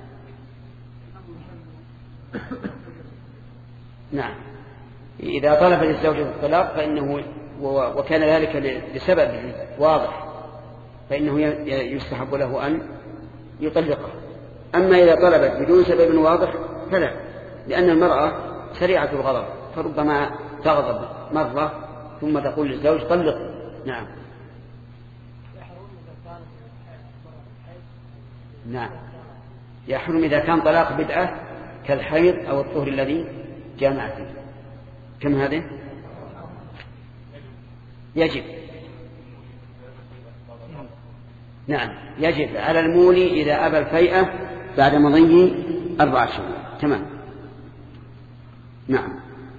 نعم. إذا طلب للزوج الطلاق فإنه وكان ذلك لسبب واضح فإنه يستحب له أن يطلقه. أما إذا طلبت بدون سبب واضح فلا، لأن المرأة سريعة الغضب فربما تغضب مرة ثم تقول للزوج طلق. نعم نعم. يحرم إذا كان طلاق بدعة كالحيض أو الطهر الذي جامع فيه. كم هذه؟ يجب. نعم يجب على المولي إذا أبى الفيئة بعد مضي أربعة شهور. تمام. نعم.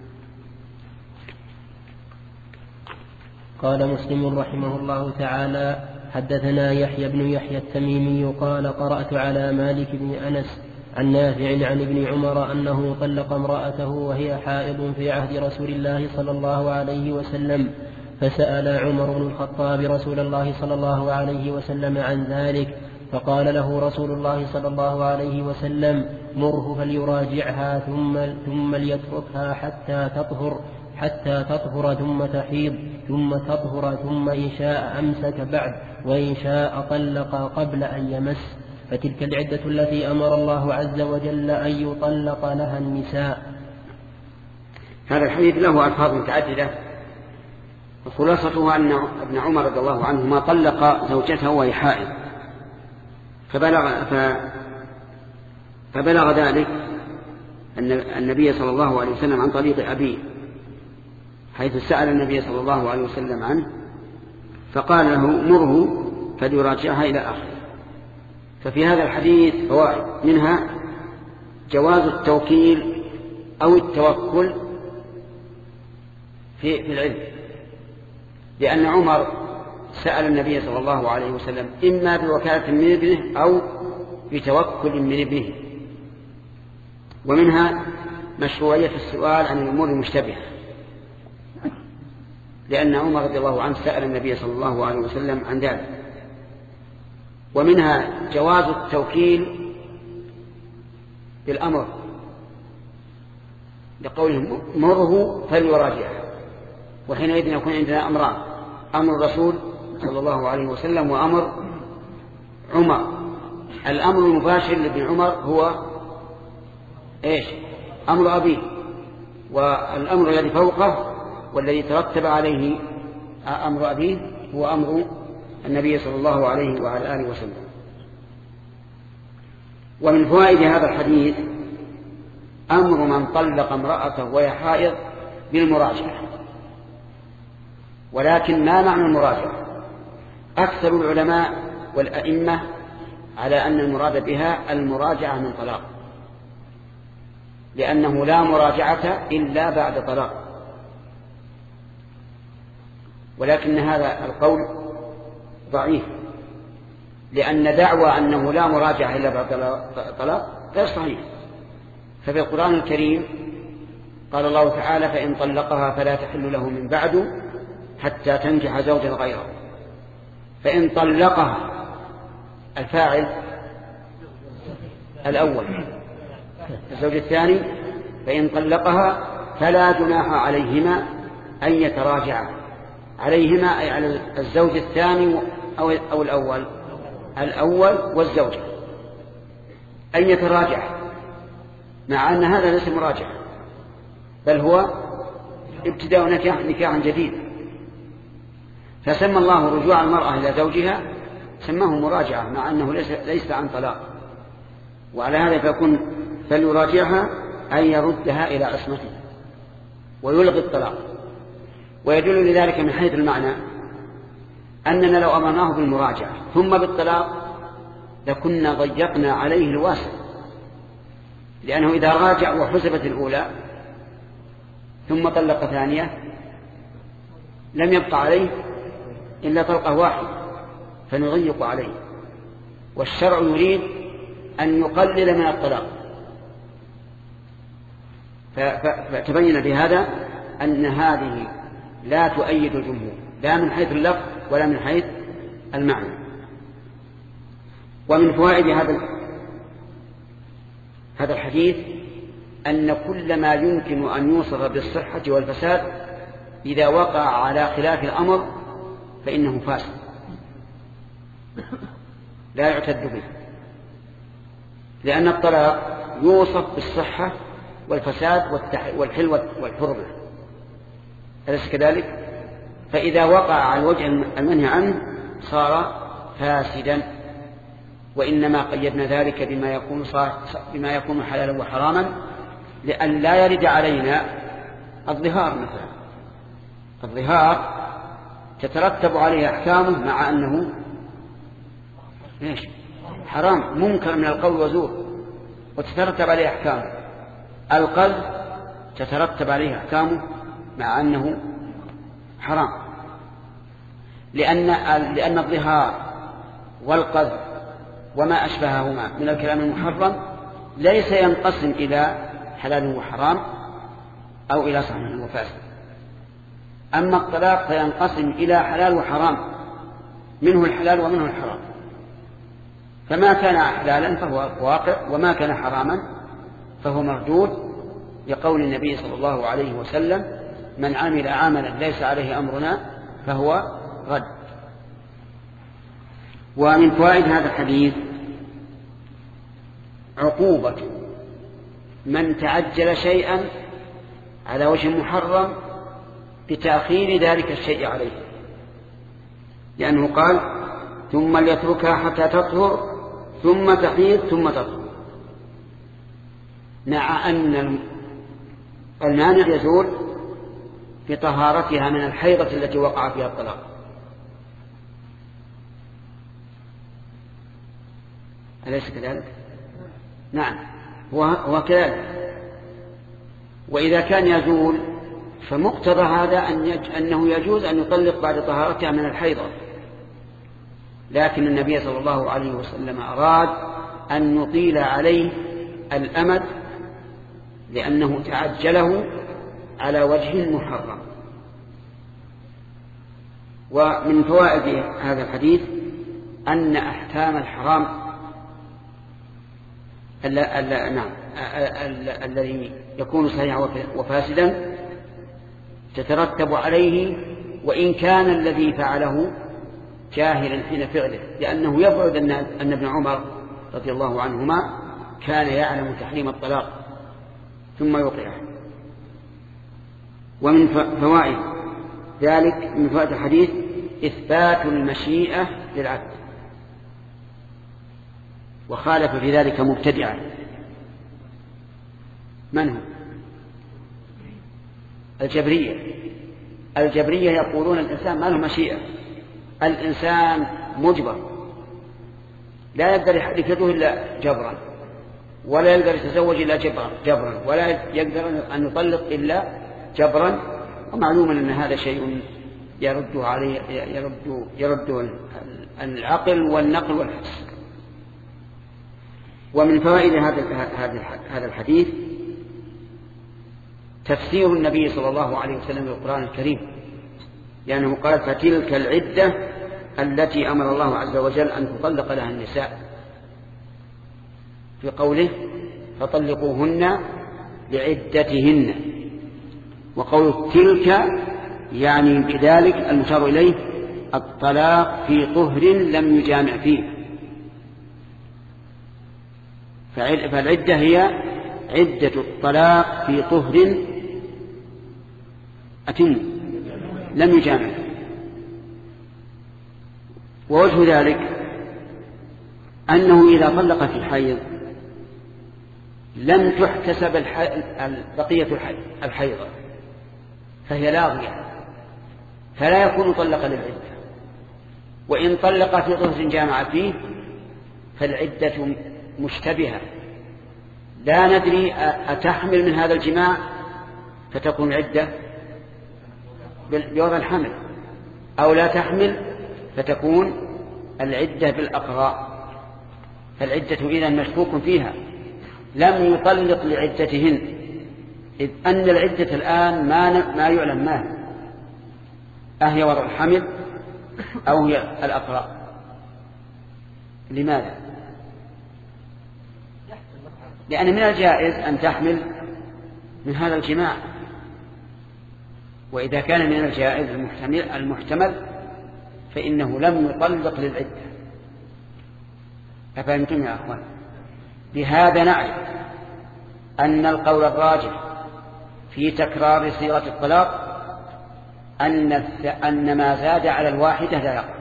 قال مسلم رحمه الله تعالى: حدثنا يحيى بن يحيى التميمي قال: قرأت على مالك بن أنس عن نافع عن ابن عمر أنه طلق امرأته وهي حائض في عهد رسول الله صلى الله عليه وسلم، فسأل عمر بن الخطاب رسول الله صلى الله عليه وسلم عن ذلك، فقال له رسول الله صلى الله عليه وسلم: مره فليراجعها ثم, ثم ليتركها حتى تطهر حتى تطهر ثم تحيض ثم تطهر ثم إن شاء أمسك بعد وإن شاء طلق قبل أن يمس، فتلك العدة التي أمر الله عز وجل أن يطلق لها النساء. هذا الحديث له ألفاظ متعددة، وخلاصته أن ابن عمر رضي الله عنهما طلق زوجته وهي حائض، فبلغ, ف... فبلغ ذلك أن النبي صلى الله عليه وسلم عن طريق أبيه، حيث سأل النبي صلى الله عليه وسلم عنه فقال له: مره فليراجعها إلى آخره. ففي هذا الحديث فوائد، منها جواز التوكيل أو التوكل في, في العلم، لأن عمر سأل النبي صلى الله عليه وسلم إما بوكالة من ابنه أو بتوكل من ابنه. ومنها مشروعية السؤال عن الأمور المشتبهة، لأن عمر رضي الله عنه سأل النبي صلى الله عليه وسلم عن ذلك. ومنها جواز التوكيل بالأمر، لقوله: مره فليراجعها. وحينئذ يكون عندنا أمران: أمر الرسول صلى الله عليه وسلم وأمر عمر. الأمر المباشر لابن عمر هو إيش؟ أمر أبيه، والأمر الذي فوقه والذي ترتب عليه أمر أبيه هو أمر النبي صلى الله عليه وعلى آله وسلم. ومن فوائد هذا الحديث أمر من طلق امرأته وهي حائض بالمراجعة، ولكن ما معنى المراجعة؟ أكثر العلماء والأئمة على أن المراد بها المراجعة من طلاق، لأنه لا مراجعة إلا بعد طلاق. ولكن هذا القول ضعيف، لأن دعوى أنه لا مراجعة إلا بعد طلاق غير صحيح. ففي القرآن الكريم قال الله تعالى: فإن طلقها فلا تحل له من بعد حتى تنكح زوجا غيره. فإن طلقها، الفاعل الأول الزوج الثاني، فإن طلقها فلا جناح عليهما أن يتراجعا. عليهما أي على الزوج الثاني أو أو الأول الأول والزوجة أن يتراجع، مع أن هذا ليس مراجعة، بل هو ابتداء نكاح نكاحا جديد. فسمى الله رجوع المرأة إلى زوجها سماه مراجعة، مع أنه ليس, ليس عن طلاق. وعلى هذا فيكون فليراجعها أن يردها إلى عصمته ويلغي الطلاق. ويدل لذلك من حيث المعنى أننا لو أمرناه بالمراجعة ثم بالطلاق لكنا ضيقنا عليه الواسع، لأنه إذا راجع وحسبت الأولى ثم طلق ثانية لم يبقى عليه إلا طلقة واحدة، فنضيق عليه. والشرع يريد أن يقلل من الطلاق. فتبين بهذا أن هذه لا تؤيد الجمهور، لا من حيث اللفظ ولا من حيث المعنى. ومن فوائد هذا هذا الحديث أن كل ما يمكن أن يوصف بالصحة والفساد إذا وقع على خلاف الأمر فإنه فاسد لا يعتد به، لأن الطلاق يوصف بالصحة والفساد والحل والحرمة، أليس كذلك؟ فإذا وقع على الوجه المنهي عنه صار فاسدا. وإنما قيدنا ذلك بما يكون بما يكون حلالا وحراما لأن لا يرد علينا الظهار. مثلا الظهار تترتب عليه أحكامه مع أنه إيش؟ حرام منكر من القول وزور، وتترتب عليه أحكامه. القذف تترتب عليه أحكامه مع أنه حرام، لأن لأن الظهار والقذف وما أشبههما من الكلام المحرم ليس ينقسم إلى حلال وحرام أو إلى صحيح وفاسد. أما الطلاق فينقسم إلى حلال وحرام، منه الحلال ومنه الحرام، فما كان حلالا فهو واقع وما كان حراما فهو مردود، لقول النبي صلى الله عليه وسلم: من عمل عملا ليس عليه أمرنا فهو رد. ومن فوائد هذا الحديث عقوبة من تعجل شيئا على وجه محرم بتأخير ذلك الشيء عليه، لأنه قال: ثم ليتركها حتى تطهر ثم تحيض ثم تطهر، مع أن المانع يزول بطهارتها من الحيضة التي وقع فيها الطلاق. أليس كذلك؟ نعم هو كذلك. وإذا كان يزول فمقتضى هذا أن يج... أنه يجوز أن يطلق بعد طهارتها من الحيضة، لكن النبي صلى الله عليه وسلم أراد أن يطيل عليه الأمد لأنه تعجله على وجه محرم. ومن فوائد هذا الحديث أن أحكام الحرام ال ال نعم الذي يكون صحيحا وفاسدا تترتب عليه وإن كان الذي فعله جاهلا حين فعله، لأنه يبعد أن ابن عمر رضي الله عنهما كان يعلم تحريم الطلاق ثم يوقعه. ومن فوائد ذلك من فوائد الحديث إثبات المشيئة للعبد، وخالف في ذلك مبتدعا. من هم؟ الجبرية. الجبرية يقولون الإنسان ما له مشيئة، الإنسان مجبر، لا يقدر يحرك يده إلا جبرا، ولا يقدر يتزوج إلا جبرا, جبرا ولا يقدر أن يطلق إلا جبرا. ومعلوم أن هذا شيء يرد عليه يرد يرد العقل والنقل والحس. ومن فوائد هذا هذا الحديث تفسير النبي صلى الله عليه وسلم للقرآن الكريم، لأنه قال فتلك العدة التي أمر الله عز وجل أن تطلق لها النساء في قوله فطلقوهن لعدتهن، وقوله تلك يعني بذلك المشار إليه الطلاق في طهر لم يجامع فيه. فالعدة هي عدة الطلاق في طهر أتم لم يجامع. ووجه ذلك أنه إذا طلق في حيض لم تحتسب بقية الحيضة فهي لاغية، فلا يكون طلق للعدة. وإن طلق في طهر جامع فيه فالعدة مشتبهة، لا ندري أتحمل من هذا الجماع فتكون العدة بوضع الحمل أو لا تحمل فتكون العدة بالأقراء. فالعدة إذن مشكوك فيها، لم يطلق لعدتهن، إذ أن العدة الآن ما ما يعلم ما هي، أهي وضع الحمل أو هي الأقراء. لماذا؟ لأن من الجائز أن تحمل من هذا الجماع، وإذا كان من الجائز المحتمل, المحتمل فإنه لم يطلق للعدة. أفهمتم يا أخوان؟ بهذا نعرف أن القول الراجح في تكرار صيغة الطلاق أن, أن ما زاد على الواحدة لا يقع،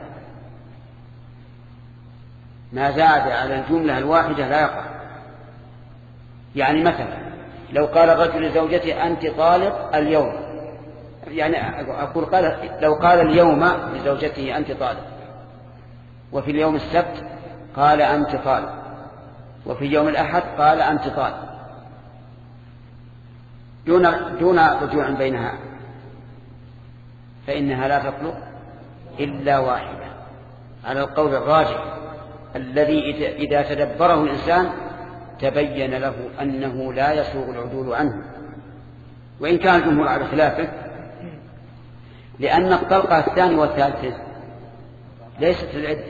ما زاد على الجملة الواحدة لا يقع. يعني مثلا لو قال الرجل لزوجته أنت طالق اليوم، يعني أقول قال لو قال اليوم لزوجته أنت طالق، وفي اليوم السبت قال أنت طالق، وفي يوم الأحد قال أنت طالق، دون دون رجوع بينها، فإنها لا تطلق إلا واحدة على القول الراجح الذي إذا تدبره الإنسان تبين له أنه لا يسوغ العدول عنه، وإن كان الجمهور على خلافه، لأن الطلقة الثانية والثالثة ليست العدة،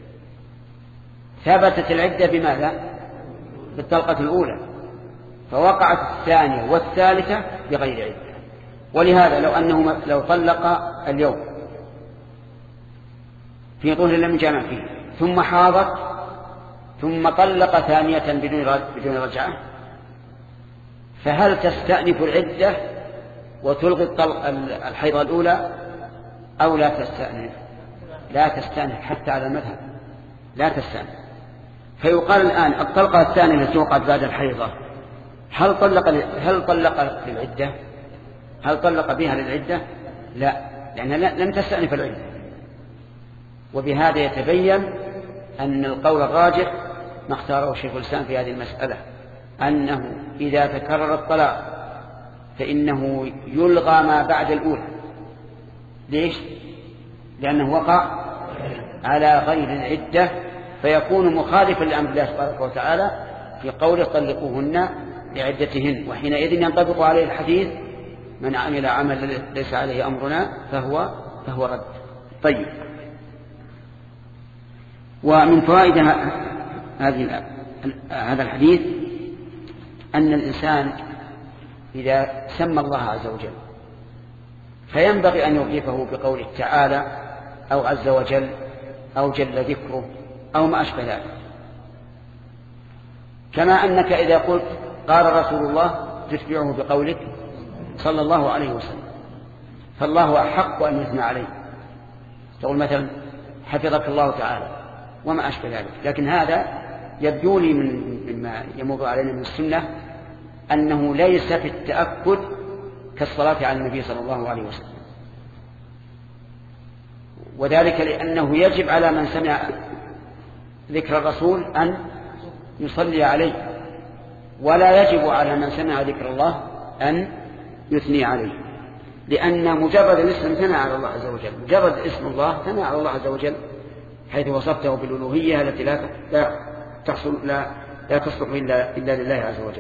ثبتت العدة بماذا؟ بالطلقة الأولى، فوقعت الثانية والثالثة بغير عدة. ولهذا لو أنه لو طلق اليوم في طول لم يجامع فيه ثم حاضت ثم طلق ثانية بدون رجعة، فهل تستأنف العدة وتلغي الطلق الحيضة الأولى أو لا تستأنف؟ لا تستأنف حتى على المذهب لا تستأنف. فيقال الآن الطلقة الثانية التي وقعت بعد الحيضة هل طلق هل طلق للعدة؟ هل طلق بها للعدة؟ لا، لأنها لم تستأنف العدة. وبهذا يتبين أن القول الراجح ما اختاره شيخ الإسلام في هذه المسألة، أنه إذا تكرر الطلاق فإنه يلغى ما بعد الأولى. ليش؟ لأنه وقع على غير العدة، فيكون مخالفا لأمر الله تبارك وتعالى في قوله طلقوهن لعدتهن، وحينئذ ينطبق عليه الحديث من عمل عمل ليس عليه أمرنا فهو فهو رد. طيب، ومن فوائد هذه هذا الحديث أن الإنسان إذا سمى الله عز وجل فينبغي أن يضيفه بقوله تعالى أو عز وجل أو جل ذكره أو ما أشبه ذلك، كما أنك إذا قلت قال رسول الله تتبعه بقولك صلى الله عليه وسلم، فالله أحق أن يثنى عليه، تقول مثلا حفظك الله تعالى وما أشبه ذلك. لكن هذا يبدو لي مما يمر علينا من السنة أنه ليس في التأكد كالصلاة على النبي صلى الله عليه وسلم، وذلك لأنه يجب على من سمع ذكر الرسول أن يصلي عليه، ولا يجب على من سمع ذكر الله أن يثني عليه، لأن مجرد الاسم ثنى على الله عز وجل، مجرد اسم الله ثنى على الله عز وجل، حيث وصفته بالألوهية التي لا تحصل لا لا تصلح إلا, إلا لله عز وجل.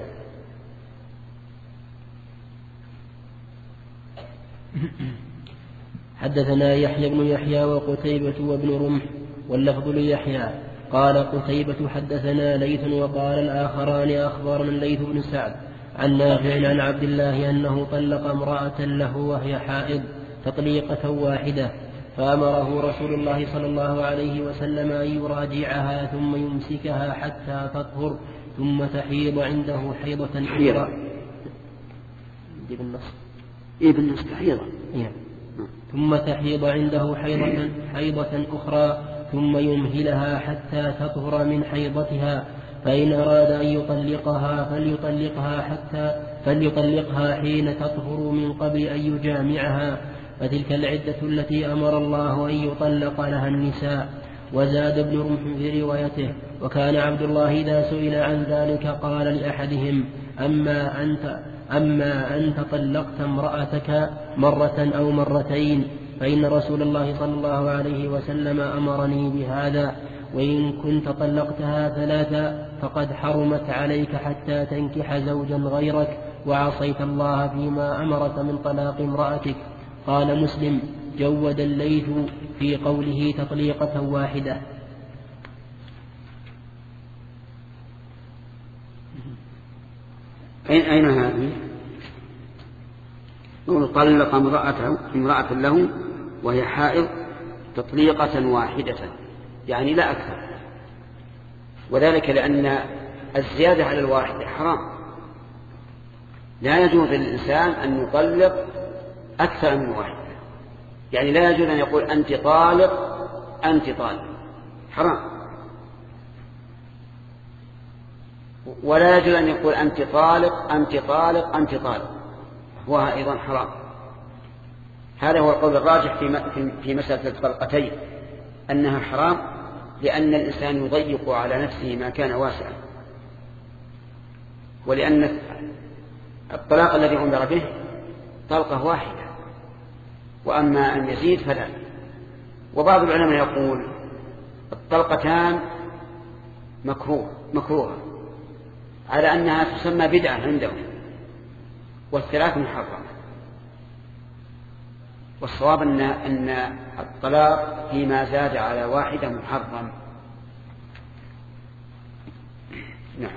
حدثنا يحيى بن يحيى وقتيبة وابن رمح واللفظ ليحيى قال قتيبة حدثنا ليث وقال الآخران أخبرنا الليث بن سعد عن نافع عن عبد الله أنه طلق امرأة له وهي حائض تطليقة واحدة، فأمره رسول الله صلى الله عليه وسلم أن يراجعها ثم يمسكها حتى تطهر ثم تحيض عنده حيضة أخرى. دي بالنص. إيه بالنص حيضة. ثم تحيض عنده حيضة, حيضة أخرى ثم يمهلها حتى تطهر من حيضتها، فإن أراد أن يطلقها فليطلقها حتى فليطلقها حين تطهر من قبل أن يجامعها، فتلك العدة التي أمر الله أن يطلق لها النساء. وزاد ابن رمح في روايته: وكان عبد الله إذا سئل عن ذلك قال لأحدهم: أما أنت أما أنت طلقت امرأتك مرة أو مرتين فإن رسول الله صلى الله عليه وسلم أمرني بهذا، وإن كنت طلقتها ثلاثا فقد حرمت عليك حتى تنكح زوجا غيرك وعصيت الله فيما أمرك من طلاق امرأتك. قال مسلم: جود الليث في قوله تطليقة واحدة. أين هذه؟ نقول طلق امرأة, امرأة له وهي حائض تطليقة واحدة، يعني لا أكثر، وذلك لأن الزيادة على الواحدة حرام، لا يجوز للإنسان أن يطلق أكثر من واحدة، يعني لا يجوز أن يقول أنت طالق أنت طالق، حرام، ولا يجوز أن يقول أنت طالق أنت طالق أنت طالق، هو أيضا حرام. هذا هو القول الراجح في مسألة الطلقتين، أنها حرام، لأن الإنسان يضيق على نفسه ما كان واسعا، ولأن الطلاق الذي أمر به طلقة واحدة، وأما أن يزيد فلا. وبعض العلماء يقول الطلقتان مكروه مكروهة على أنها تسمى بدعة عندهم، والثلاث محرمة، والصواب أن, أن الطلاق فيما زاد على واحدة محرم. نعم.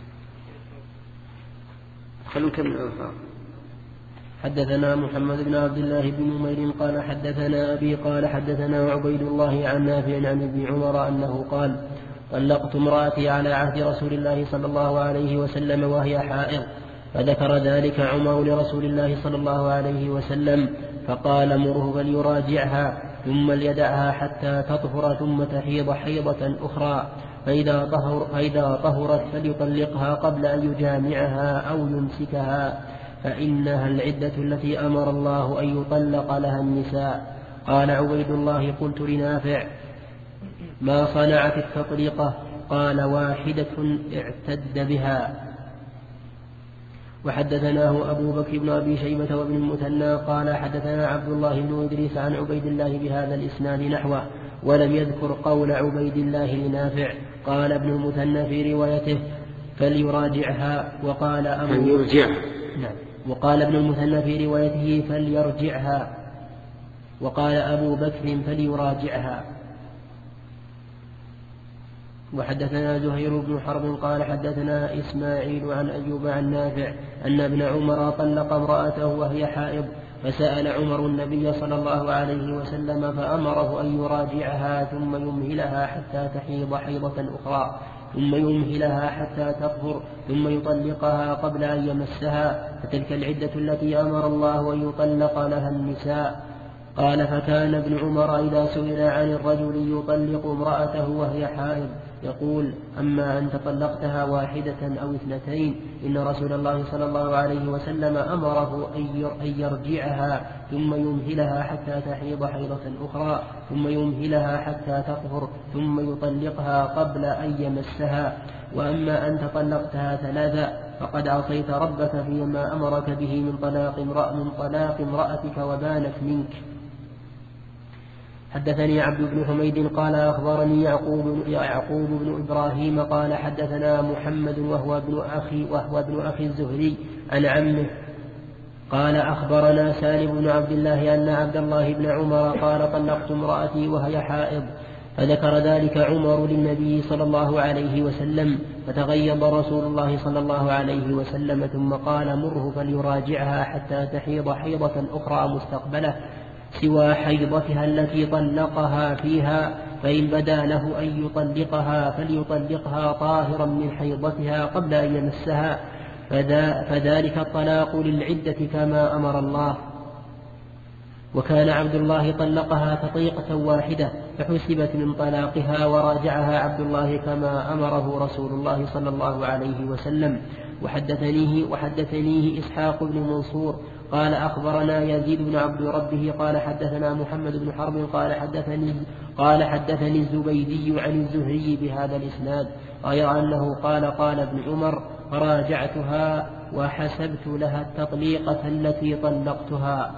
خلونا نكمل الألفاظ. حدثنا محمد بن عبد الله بن نمير قال حدثنا أبي قال حدثنا عبيد الله عن نافع عن ابن عمر أنه قال: طلقت امرأتي على عهد رسول الله صلى الله عليه وسلم وهي حائض، فذكر ذلك عمر لرسول الله صلى الله عليه وسلم فقال: مره فليراجعها ثم ليدعها حتى تطهر ثم تحيض حيضة أخرى، فإذا, طهر فإذا طهرت فليطلقها قبل أن يجامعها أو يمسكها، فإنها العدة التي أمر الله أن يطلق لها النساء. قال عبيد الله: قلت لنافع: ما صنعت التطليقة؟ قال: واحدة اعتد بها. وحدثناه أبو بكر بن أبي شيبة وابن المثنى قال حدثنا عبد الله بن إدريس عن عبيد الله بهذا الإسناد نحوه، ولم يذكر قول عبيد الله لنافع. قال ابن المثنى في روايته: فليراجعها. وقال أبو نعم. وقال ابن المثنى في روايته: فليرجعها. وقال أبو بكر: فليراجعها. وحدثنا زهير بن حرب قال حدثنا إسماعيل عن أيوب عن نافع أن ابن عمر طلق امرأته وهي حائض، فسأل عمر النبي صلى الله عليه وسلم فأمره أن يراجعها ثم يمهلها حتى تحيض حيضة أخرى ثم يمهلها حتى تطهر ثم يطلقها قبل أن يمسها، فتلك العدة التي أمر الله أن يطلق لها النساء. قال: فكان ابن عمر إذا سئل عن الرجل يطلق امرأته وهي حائض يقول: أما أن طلقتها واحدة أو اثنتين إن رسول الله صلى الله عليه وسلم أمره أن يرجعها ثم يمهلها حتى تحيض حيضة أخرى ثم يمهلها حتى تطهر ثم يطلقها قبل أن يمسها. وأما أن طلقتها ثلاثا فقد عصيت ربك فيما أمرك به من طلاق امرأ من طلاق امرأتك وبانت منك. حدثني عبد بن حميد قال أخبرني يعقوب, يعقوب بن إبراهيم قال حدثنا محمد وهو ابن أخي, وهو ابن أخي الزهري عن عمه قال أخبرنا سالم بن عبد الله أن عبد الله بن عمر قال: طلقت امرأتي وهي حائض. فذكر ذلك عمر للنبي صلى الله عليه وسلم فتغيظ رسول الله صلى الله عليه وسلم ثم قال: مره فليراجعها حتى تحيض حيضة أخرى مستقبلة سوى حيضتها التي طلقها فيها، فإن بدا له أن يطلقها فليطلقها طاهرا من حيضتها قبل أن يمسها، فذلك الطلاق للعدة كما أمر الله. وكان عبد الله طلقها تطليقة واحدة فحسبت من طلاقها وراجعها عبد الله كما أمره رسول الله صلى الله عليه وسلم. وحدثنيه, وحدثنيه إسحاق بن منصور قال أخبرنا يزيد بن عبد ربه قال حدثنا محمد بن حرب قال حدثني, قال حدثني الزبيدي عن الزهري بهذا الإسناد غير أنه قال: قال ابن عمر: فراجعتها وحسبت لها التطليقة التي طلقتها.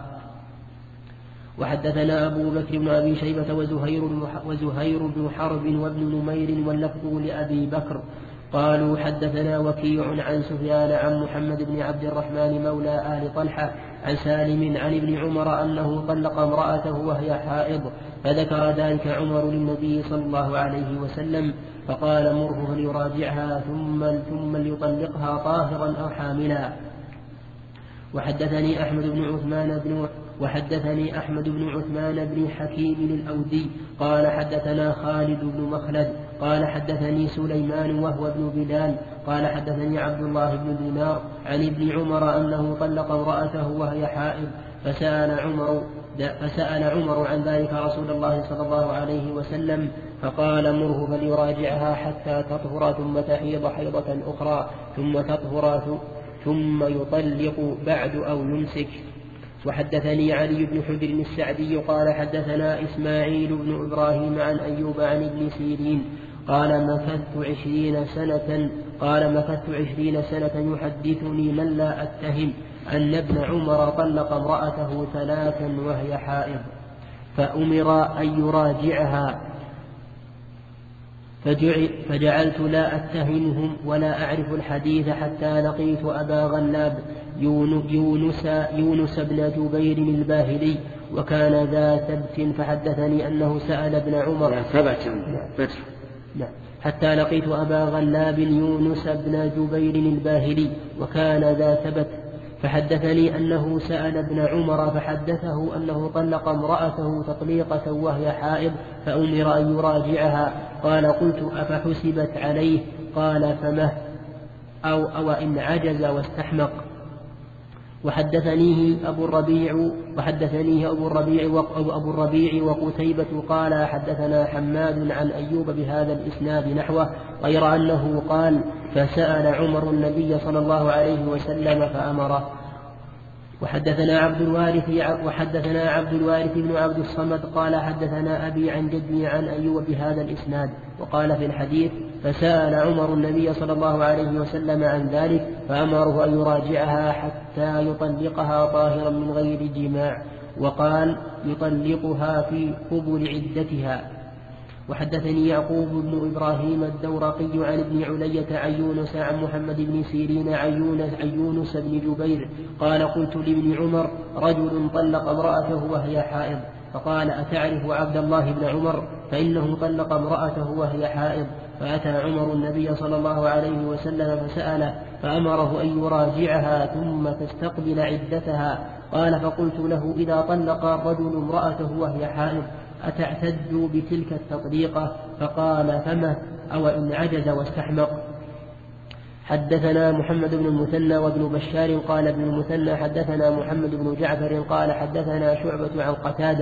وحدثنا أبو بكر بن أبي شيبة وزهير, وزهير بن حرب وابن نمير واللفظ لأبي بكر قالوا حدثنا وكيع عن سفيان عن محمد بن عبد الرحمن مولى آل طلحة عن سالم عن ابن عمر أنه طلق امرأته وهي حائض، فذكر ذلك عمر للنبي صلى الله عليه وسلم فقال: مره فليراجعها ثم, ثم ليطلقها طاهرا أو حاملا. وحدثني أحمد بن عثمان بن وحدثني أحمد بن عثمان بن حكيم الأودي قال حدثنا خالد بن مخلد قال حدثني سليمان وهو ابن بلال قال حدثني عبد الله بن دينار عن ابن عمر أنه طلق امرأته وهي حائض، فسأل عمر فسأل عمر عن ذلك رسول الله صلى الله عليه وسلم فقال: مره فليراجعها حتى تطهر ثم تحيض حيضة أخرى ثم تطهر ثم يطلق بعد أو يمسك. وحدثني علي بن حجر السعدي قال حدثنا إسماعيل بن إبراهيم عن أيوب عن ابن سيرين قال: مكثت عشرين سنة قال مكثت عشرين سنة يحدثني من لا أتهم أن ابن عمر طلق امرأته ثلاثا وهي حائض، فأمر أن يراجعها فجعلت لا أتهمهم ولا أعرف الحديث حتى لقيت أبا غلاب يونس, يونس بن جبير الباهلي وكان ذا ثبت فحدثني أنه سأل ابن عمر حتى لقيت أبا غلاب يونس بن جبير الباهلي وكان ذا ثبت فحدثني أنه سأل ابن عمر فحدثه أنه طلق امرأته تطليقة وهي حائض فأمر أن يراجعها. قال: قلت: أفحسبت عليه؟ قال: فمه أو, أو إن عجز واستحمق. وحدثنيه أبو الربيع وحدثنيه أبو الربيع وأبو الربيع وقتيبة قال حدثنا حماد عن أيوب بهذا الإسناد نحوه غير أنه قال: فسأل عمر النبي صلى الله عليه وسلم فأمره. وحدثنا عبد الوارث وحدثنا عبد الوارث بن عبد الصمد قال حدثنا أبي عن جدي عن أيوب بهذا الإسناد وقال في الحديث: فسأل عمر النبي صلى الله عليه وسلم عن ذلك فأمره أن يراجعها حتى يطلقها طاهرا من غير جماع، وقال: يطلقها في قبل عدتها. وحدثني يعقوب بن إبراهيم الدورقي عن ابن علية عن يونس عن محمد بن سيرين عن يونس بن جبير قال: قلت لابن عمر: رجل طلق امرأته وهي حائض، فقال: أتعرف عبد الله بن عمر؟ فإنه طلق امرأته وهي حائض. فأتى عمر النبي صلى الله عليه وسلم فسأله فأمره أن يراجعها ثم تستقبل عدتها. قال: فقلت له: إذا طلق الرجل امرأته وهي حائض أتعتد بتلك التطليقة؟ فقال: فما أو إن عجز واستحمق. حدثنا محمد بن المثنى وابن بشار قال ابن المثنى حدثنا محمد بن جعفر قال حدثنا شعبة عن قتادة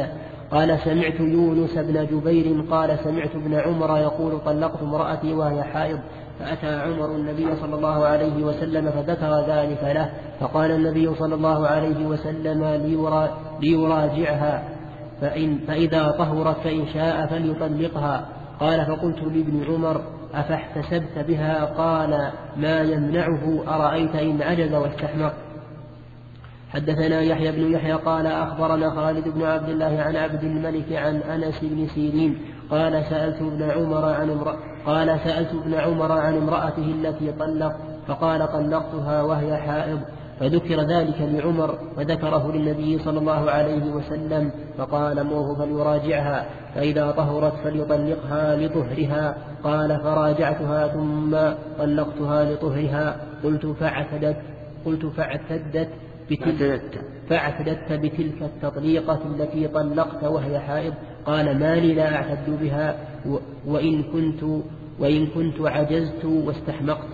قال سمعت يونس بن جبير قال سمعت ابن عمر يقول طلقت امرأتي وهي حائض فأتى عمر النبي صلى الله عليه وسلم فذكر ذلك له فقال النبي صلى الله عليه وسلم ليرا ليراجعها فإن فإذا طهرت فإن شاء فليطلقها. قال فقلت لابن عمر أفاحتسبت بها؟ قال ما يمنعه أرأيت إن عجز واستحمق. حدثنا يحيى بن يحيى قال أخبرنا خالد بن عبد الله عن عبد الملك عن أنس بن سيرين قال سألت ابن عمر عن امرأة قال سألت ابن عمر عن امرأته التي طلق فقال طلقتها وهي حائض فذكر ذلك لعمر فذكره للنبي صلى الله عليه وسلم فقال موه فليراجعها فإذا طهرت فليطلقها لطهرها. قال فراجعتها ثم طلقتها لطهرها. قلت فاعتدت قلت فاعتدت بتلك, فاعتدت بتلك التطليقة التي طلقت وهي حائض؟ قال ما لي لا أعتد بها وإن كنت, وإن كنت عجزت واستحمقت.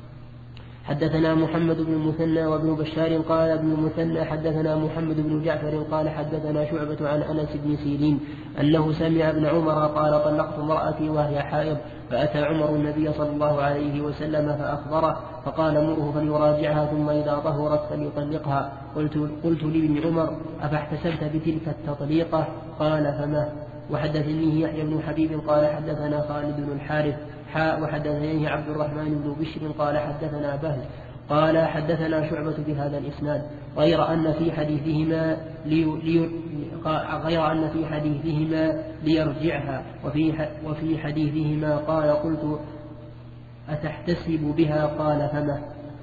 حدثنا محمد بن المثنى وابن بشار قال ابن المثنى حدثنا محمد بن جعفر قال حدثنا شعبة عن أنس بن سيرين أنه سمع ابن عمر قال طلقت امرأتي وهي حائض فأتى عمر النبي صلى الله عليه وسلم فأخبره فقال مره فليراجعها ثم إذا طهرت فليطلقها. قلت, قلت لابن عمر أفاحتسبت بتلك التطليقة؟ قال فما. وحدثني يحيى بن حبيب قال حدثنا خالد بن الحارث حاء وحدثني عبد الرحمن بن بشر قال حدثنا بهز قال حدثنا شعبة بهذا الإسناد غير أن في حديثهما لي لي غير أن في حديثهما ليرجعها وفي وفي حديثهما قال قلت أتحتسب بها؟ قال فما.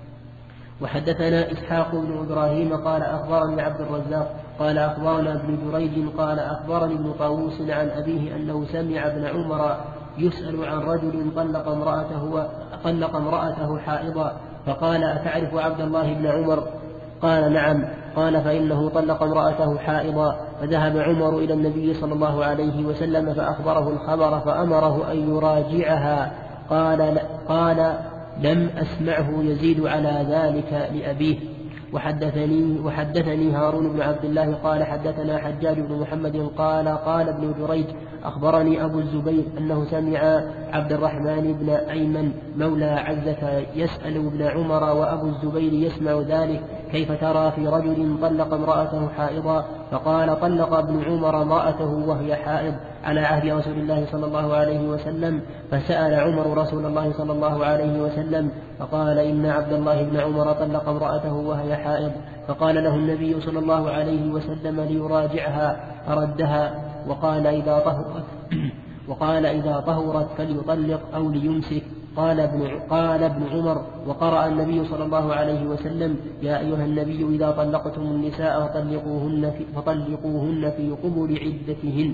وحدثنا إسحاق بن إبراهيم قال أخبرني عبد الرزاق قال أخبرنا ابن جريج قال أخبرني ابن طاووس عن أبيه أنه سمع ابن عمر يسأل عن رجل طلق امرأته طلق امرأته حائضا فقال أتعرف عبد الله بن عمر؟ قال نعم. قال فإنه طلق امرأته حائضا فذهب عمر إلى النبي صلى الله عليه وسلم فأخبره الخبر فأمره أن يراجعها. قال, قال لم أسمعه يزيد على ذلك لأبيه. وحدثني, وحدثني هارون بن عبد الله قال حدثنا حجاج بن محمد قال قال ابن جريج أخبرني أبو الزبير أنه سمع عبد الرحمن بن أيمن مولى عزة يسأل ابن عمر وأبو الزبير يسمع ذلك كيف ترى في رجل طلق امرأته حائضا؟ فقال طلق ابن عمر امرأته وهي حائض على عهد رسول الله صلى الله عليه وسلم. فسأل عمر رسول الله صلى الله عليه وسلم فقال إن عبد الله بن عمر طلق امرأته وهي حائض. فقال له النبي صلى الله عليه وسلم ليراجعها فردها وقال إذا طهرت وقال إذا طهرت فليطلق أو ليمسك. قال ابن, قال ابن عمر وقرأ النبي صلى الله عليه وسلم يا أيها النبي إذا طلقتم النساء فطلقوهن في, فطلقوهن في قبل عدتهن.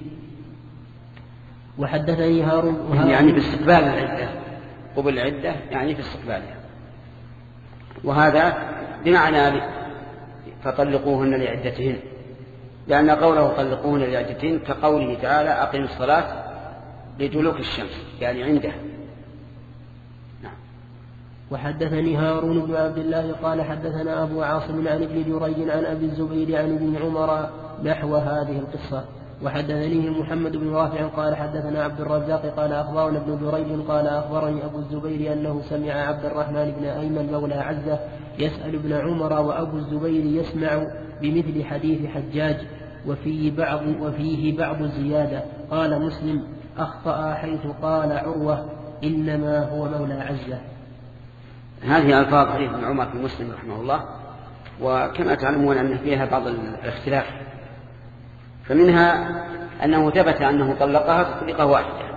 وحدثني هارون يعني في استقبال العدة قبل العدة يعني في استقبالها وهذا بمعنى فطلقوهن لعدتهن لأن قوله طلقوهن لعدتهن كقوله تعالى أقم الصلاة لدلوك الشمس يعني عنده. نعم. وحدثني هارون بن عبد الله قال حدثنا أبو عاصم عن ابن جريج عن أبي الزبير عن ابن عمر نحو هذه القصة. وحدثني محمد بن رافع قال حدثنا عبد الرزاق قال أخبرنا ابن جريج قال أخبرني أبو الزبير أنه سمع عبد الرحمن بن أيمن مولى عزة يسأل ابن عمر وأبو الزبير يسمع بمثل حديث حجاج وفيه بعض, وفيه بعض زيادة. قال مسلم أخطأ حيث قال عروة إنما هو مولى عزة. هذه ألفاظ حديث ابن عمر في مسلم رحمه الله وكما تعلمون أن فيها بعض الاختلاف فمنها أنه ثبت أنه طلقها تطليقة واحدة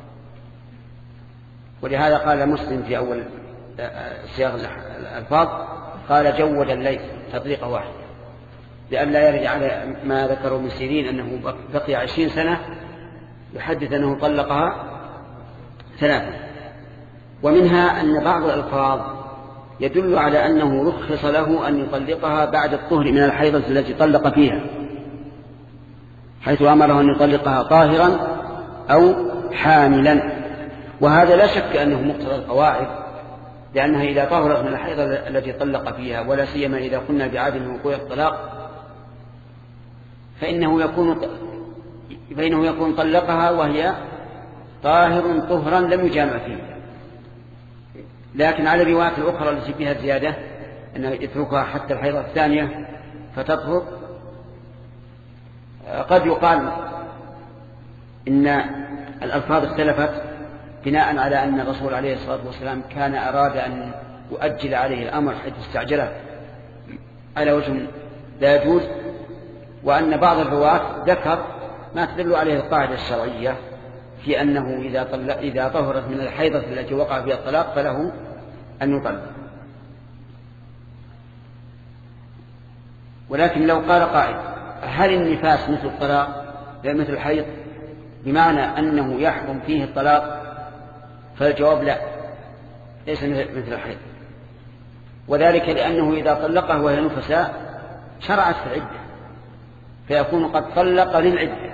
ولهذا قال مسلم في أول سياق الألفاظ قال جود الليل تطليقة واحدة لأن لا يرجع على ما ذكروا من سيرين أنه بقي عشرين سنة يحدث أنه طلقها ثلاثة. ومنها أن بعض الألفاظ يدل على أنه رخص له أن يطلقها بعد الطهر من الحيضة التي طلق فيها حيث أمره أن يطلقها طاهرا أو حاملا وهذا لا شك أنه مقتضى القواعد لأنها إذا طهرت من الحيضة التي طلق فيها ولا سيما إذا قلنا بعدم وقوع الطلاق فإنه يكون فإنه يكون طلقها وهي طاهر طهرا لم يجامع فيه. لكن على الروايات الأخرى التي فيها زيادة أنه يتركها حتى الحيضة الثانية فتطهر، قد يقال إن الألفاظ اختلفت بناء على أن الرسول عليه الصلاة والسلام كان أراد أن يؤجل عليه الأمر حيث استعجله على وجه لا يجوز، وأن بعض الرواة ذكر ما تدل عليه القاعدة الشرعية في أنه إذا, طلق إذا طهرت من الحيضة التي وقع فيها الطلاق فله أن يطلق. ولكن لو قال قائل هل النفاس مثل الطلاق مثل الحيض بمعنى أنه يحرم فيه الطلاق؟ فالجواب لا، ليس مثل الحيض، وذلك لأنه إذا طلقه وهي نفساء شرعت في العدة فيكون قد طلق للعدة،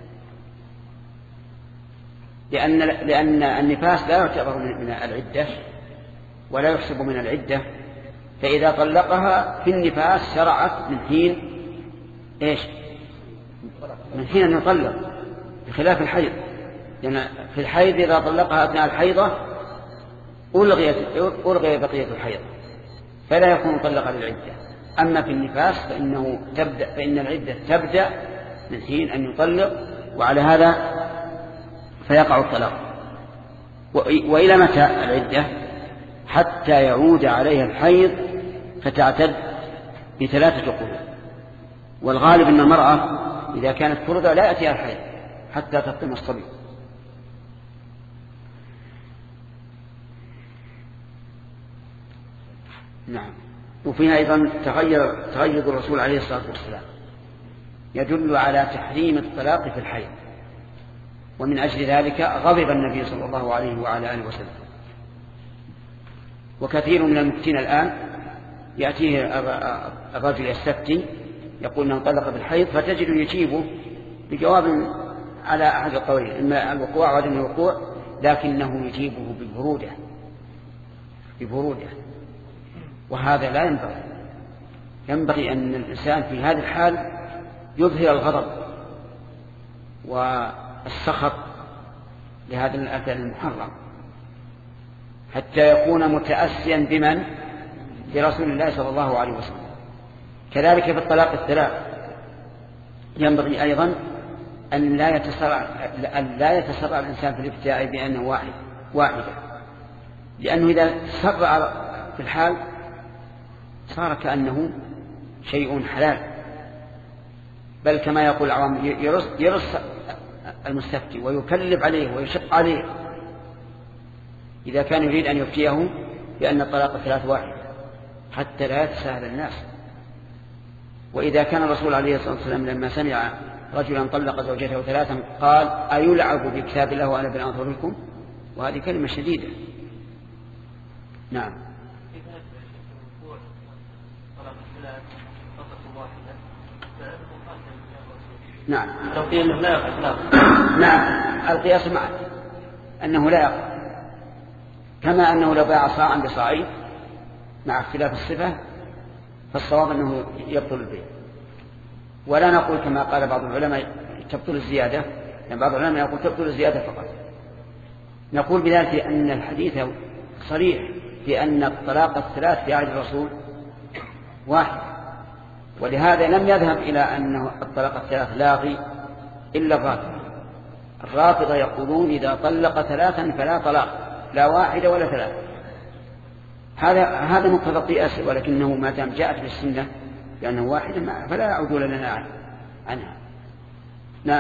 لأن, لأن النفاس لا يعتبر من العدة ولا يحسب من العدة، فإذا طلقها في النفاس شرعت من حين إيش؟ من حين أن يطلق، بخلاف الحيض، لأن يعني في الحيض إذا طلقها أثناء الحيضة ألغي بقية الحيض فلا يكون مطلقا للعدة. أما في النفاس فإنه تبدأ فإن العدة تبدأ من حين أن يطلق، وعلى هذا فيقع الطلاق. وإلى متى العدة؟ حتى يعود عليها الحيض فتعتد بثلاثة قروء، والغالب أن المرأة إذا كانت ترضع لا يأتيها الحيض حتى تفطم الصبي. نعم. وفيها أيضا تغير تغير الرسول عليه الصلاة والسلام يدل على تحريم الطلاق في الحيض، ومن أجل ذلك غضب النبي صلى الله عليه وعلى آله وسلم. وكثير من المفتين الآن يأتيه الرجل يستفتي يقول أنه طلق بالحيض، فتجد يجيبه بجواب على أحد القولين، إما الوقوع وعدم الوقوع، لكنه يجيبه ببرودة ببرودة وهذا لا ينبغي. ينبغي أن الإنسان في هذه الحال يظهر الغضب والسخط لهذا الأثر المحرم حتى يكون متأسيا بمن؟ برسول الله صلى الله عليه وسلم. كذلك في الطلاق الثلاث ينبغي أيضا أن لا يتسرع أن لا يتسرع الإنسان في الابتداء بأنه واحد واحدة، لأنه إذا تسرع في الحال صار كأنه شيء حلال، بل كما يقول العوام يرص, يرص المستفتي ويكلف عليه ويشق عليه إذا كان يريد أن يفتيه بأن الطلاق الثلاث واحد حتى لا يتساهل الناس. وإذا كان الرسول عليه الصلاة والسلام لما سمع رجلا طلق زوجته ثلاثا قال أيلعب بكتاب الله وأنا بين أظهركم، وهذه كلمة شديدة. نعم. نعم. نعم القياس معه أنه لا يقع، كما أنه لو باع صاعا بصاعين مع اختلاف الصفة فالصواب أنه يبطل البيع. ولا نقول كما قال بعض العلماء تبطل الزيادة، يعني بعض العلماء يقول تبطل الزيادة فقط. نقول بذلك أن الحديث صريح في أن الطلاق الثلاث في عهد الرسول واحد، ولهذا لم يذهب إلى أن الطلاق الثلاث لاغي إلا الرافضة. الرافضة يقولون إذا طلق ثلاثا فلا طلاق، لا واحدة ولا ثلاثة. هذا هذا مقتضى القياس، ولكنه ما دام جاءت بالسنة لأنه واحدة فلا عدول لنا عنها. نعم.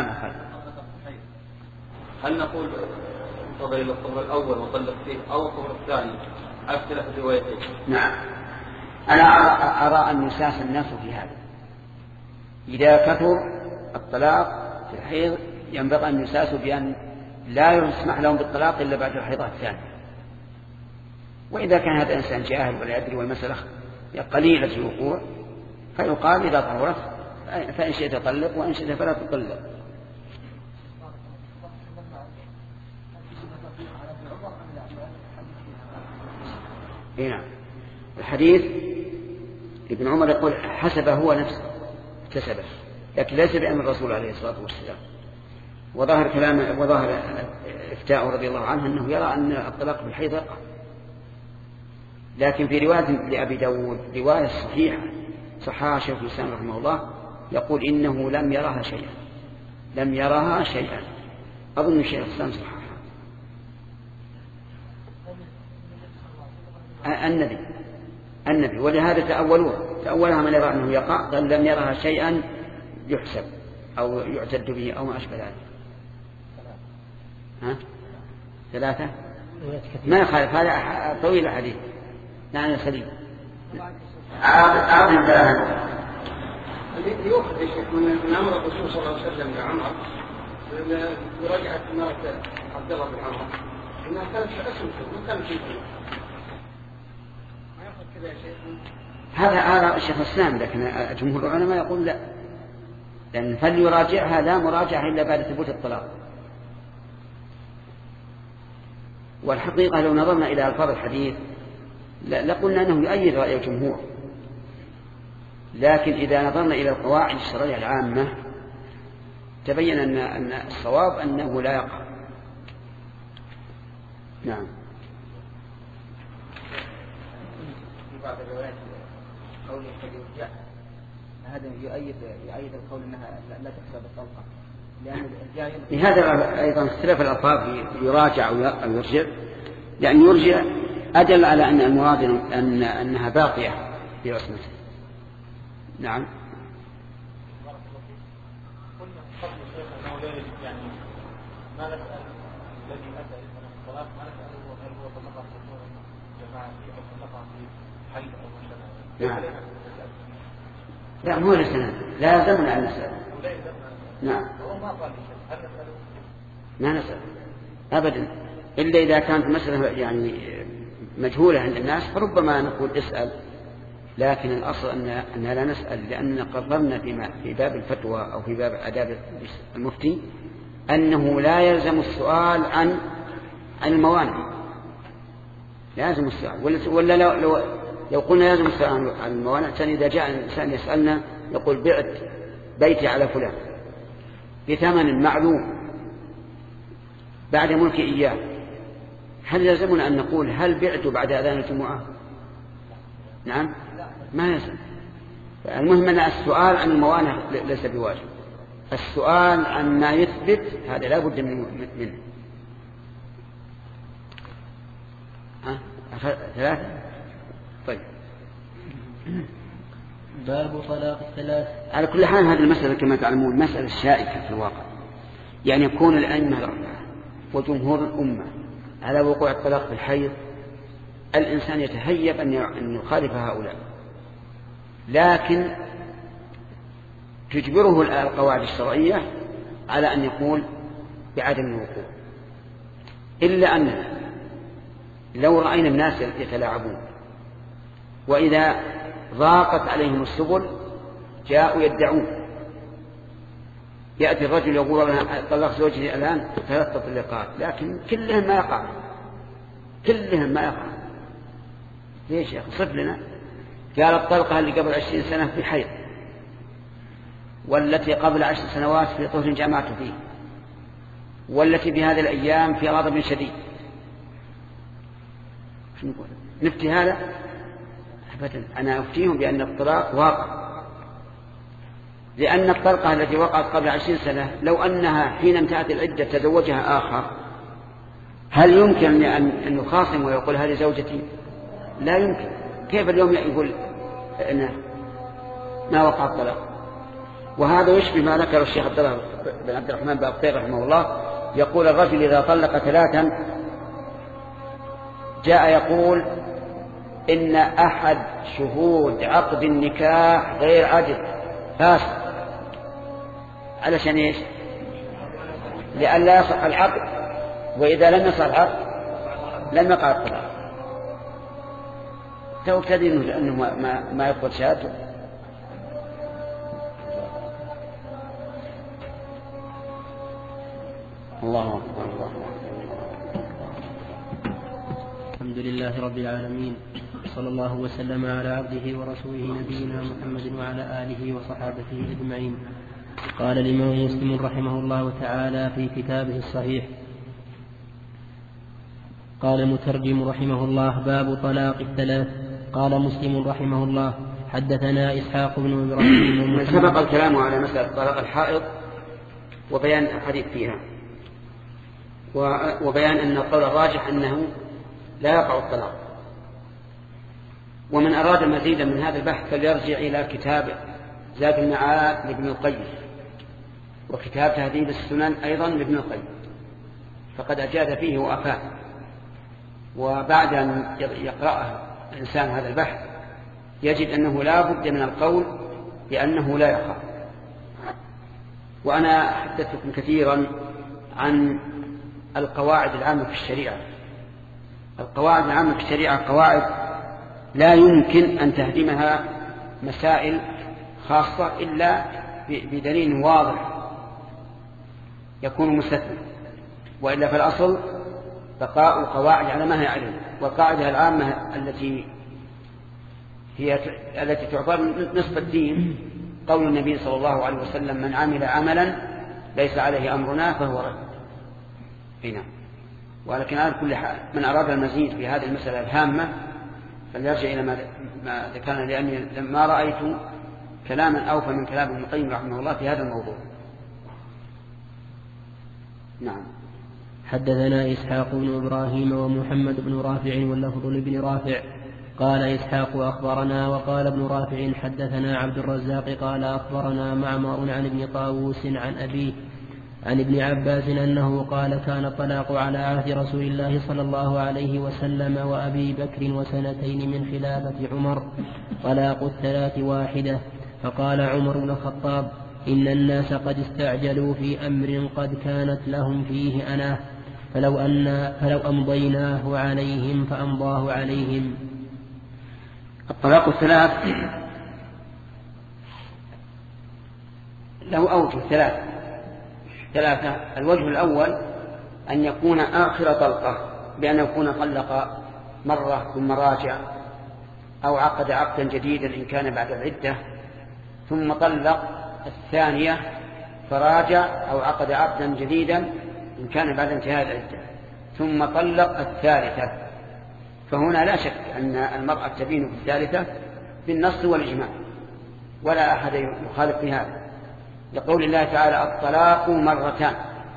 هل نقول انتظر إلى الطهر الأول وطلق فيه أو الطهر الثاني أختلف الروايتين؟ نعم. أنا أرى أن يساس الناس في هذا. إذا كثر الطلاق في الحيض ينبغي أن يساسوا بأن لا يسمح لهم بالطلاق إلا بعد الحيضة الثانية. وإذا كان هذا الإنسان جاهل ولا يدري والمسألة قليلة الوقوع فيقال إذا طهرت فإن شئت طلق وإن شئت فلا تطلق. هنا الحديث ابن عمر يقول حسب هو نفسه اكتسبه، لكن ليس بأمر الرسول عليه الصلاة والسلام. وظاهر كلام وظاهر إفتاء رضي الله عنه أنه يرى أن الطلاق بالحيض يقع. لكن في رواية لأبي داود رواية صحيحة صححها شيخ الإسلام رحمه الله يقول إنه لم يرها شيئا لم يرها شيئا أظن الشيخ الإسلام صححها. النبي النبي ولهذا تأولوه تأولها من يرى أنه يقع قال لم يرها شيئا يحسب أو يعتد به أو ما أشبه ذلك. ها؟ ثلاثة ما يخالف هذا طويل الحديث. نعم يا سليم. أعظم ثلاثة اللي يوقف يا شيخ من أمر الرسول صلى الله عليه وسلم لعمر برجعة مرة عبد الله بن عمر إنها كانت أسلم ما كانت شيء ما يأخذ كذا يا شيخ. هذا هذا شيخ الإسلام لكن جمهور العلماء يقول لا لأن فليراجعها لا مراجعة إلا بعد ثبوت الطلاق. والحقيقة لو نظرنا إلى ألفاظ الحديث لقلنا أنه يؤيد رأي الجمهور لكن إذا نظرنا إلى القواعد الشرعية العامة تبين أن أن الصواب أنه لا يقع. نعم. في بعض الروايات قول يرجع هذا يؤيد يؤيد القول أنها لا تحسب الطلقة لأن الرجال لهذا أيضا اختلاف الألفاظ يراجع أو يرجع لأن يرجع أدل على أن المراد أن أنها باقية في عصمته. نعم. يعني ما نسأل الذي أتى إثناء الصلاة ما نسأله هل هو طلقها في جماعة أو طلقها في حي أو مشابه. نعم. لا مو لسنا لا يلزمنا أن نسأل. نعم. هو ما قال شيء هل نسأله؟ ما نسأل أبدا إلا إذا كانت مسألة يعني مجهولة عند الناس فربما نقول اسأل لكن الأصل أن أننا لا نسأل لأننا قررنا فيما في باب الفتوى أو في باب آداب المفتي أنه لا يلزم السؤال عن عن الموانع لازم السؤال ولا, ولا لو, لو, لو قلنا لازم السؤال عن الموانع ثاني إذا جاء الإنسان يسألنا يقول بعت بيتي على فلان بثمن معلوم بعد ملك إياه هل يلزمنا أن نقول هل بعت بعد أذان الجمعة؟ نعم ما يلزم. المهم أن السؤال عن الموانع ليس بواجب السؤال عن ما يثبت هذا لا بد منه. ها ثلاثة طيب. باب طلاق الثلاث. على كل حال هذه المسألة كما تعلمون مسألة شائكة في الواقع يعني يكون الأئمة الأربعة وجمهور الأمة على وقوع الطلاق في الحيض الإنسان يتهيب أن يخالف هؤلاء لكن تجبره القواعد الشرعية على أن يقول بعدم الوقوع إلا أن لو رأينا الناس يتلاعبون وإذا ضاقت عليهم السبل جاءوا يدعون يأتي الرجل يقول أنا طلق زوجي الآن ثلاث تطليقات لكن كلهم ما يقع كلهم ما يقع ليش يا أخي صف لنا قال الطلقة اللي قبل عشرين سنة في حيض والتي قبل عشر سنوات في طهر جامعت فيه والتي بهذه الأيام في غضب شديد نفتي هذا أبدا أنا أفتيهم بأن الطلاق واقع لأن الطلقة التي وقعت قبل عشرين سنة لو أنها حين انتهت العدة تزوجها آخر هل يمكن أن يخاصم ويقول هذه زوجتي؟ لا يمكن. كيف اليوم يقول إنه ما وقع الطلاق؟ وهذا يشبه ما ذكر الشيخ عبد الله بن عبد الرحمن بن أبطير رحمه الله يقول الرجل إذا طلق ثلاثا جاء يقول إن أحد شهود عقد النكاح غير عدل فاسد علشان إيش؟ لأن لا يصح العقد وإذا لم يصح العقد لم يقع الطلاق تؤكد أنه ما, ما يقبل شهادته. الله أكبر الله الحمد لله رب العالمين صلى الله وسلم على عبده ورسوله نبينا محمد وعلى آله وصحابته أجمعين. قال الإمام مسلم رحمه الله تعالى في كتابه الصحيح. قال المترجم رحمه الله: باب طلاق الثلاث. قال مسلم رحمه الله: حدثنا إسحاق بن إبراهيم. سبق الكلام على مسألة طلاق الحائض وبيان الحديث فيها، وبيان أن القول الراجح أنه لا يقع الطلاق. ومن أراد مزيدا من هذا البحث فليرجع إلى كتاب زاد المعاد لابن القيم، وكتاب تهذيب السنن أيضا لابن القيم، فقد أجاد فيه وأفاد. وبعد أن يقرأ الإنسان هذا البحث يجد أنه لا بد من القول بأنه لا يقع. وأنا حدثتكم كثيرا عن القواعد العامة في الشريعة. القواعد العامة في الشريعة قواعد لا يمكن أن تهدمها مسائل خاصة إلا بدليل واضح يكون مستثنى، وإلا فالأصل بقاء القواعد على ما هي عليه. والقاعدة العامة التي هي التي تعتبر نصف الدين قول النبي صلى الله عليه وسلم: من عمل عملا ليس عليه أمرنا فهو رد. هنا ولكن على كل حال من أراد المزيد في هذه المسألة الهامة فليرجع إلى ما ذكرنا، لأني لما رأيت كلاما أوفى من كلام ابن القيم رحمه الله في هذا الموضوع. نعم. حدثنا إسحاق بن إبراهيم ومحمد بن رافع واللفظ لابن رافع. قال إسحاق: أخبرنا. وقال ابن رافع: حدثنا عبد الرزاق قال أخبرنا معمر عن ابن طاووس عن أبيه عن ابن عباس أنه قال: كان الطلاق على عهد رسول الله صلى الله عليه وسلم وأبي بكر وسنتين من خلافة عمر طلاق الثلاث واحدة. فقال عمر بن الخطاب: إن الناس قد استعجلوا في أمر قد كانت لهم فيه أنا، فلو, أن فلو أمضيناه عليهم فأمضاه عليهم. الطلاق الثلاث له أوجه ثلاثة ثلاثة الوجه الأول أن يكون آخر طلقة، بأن يكون طلق مرة ثم راجع، أو عقد عقدا جديدا إن كان بعد العدة، ثم طلق الثانية فراجع أو عقد عقدا جديدا إن كان بعد انتهاء العدة، ثم طلق الثالثة. فهنا لا شك أن المرأة تبين في الثالثة بالنص والإجماع، ولا أحد يخالف في هذا، لقول الله تعالى: الطلاق مرتان،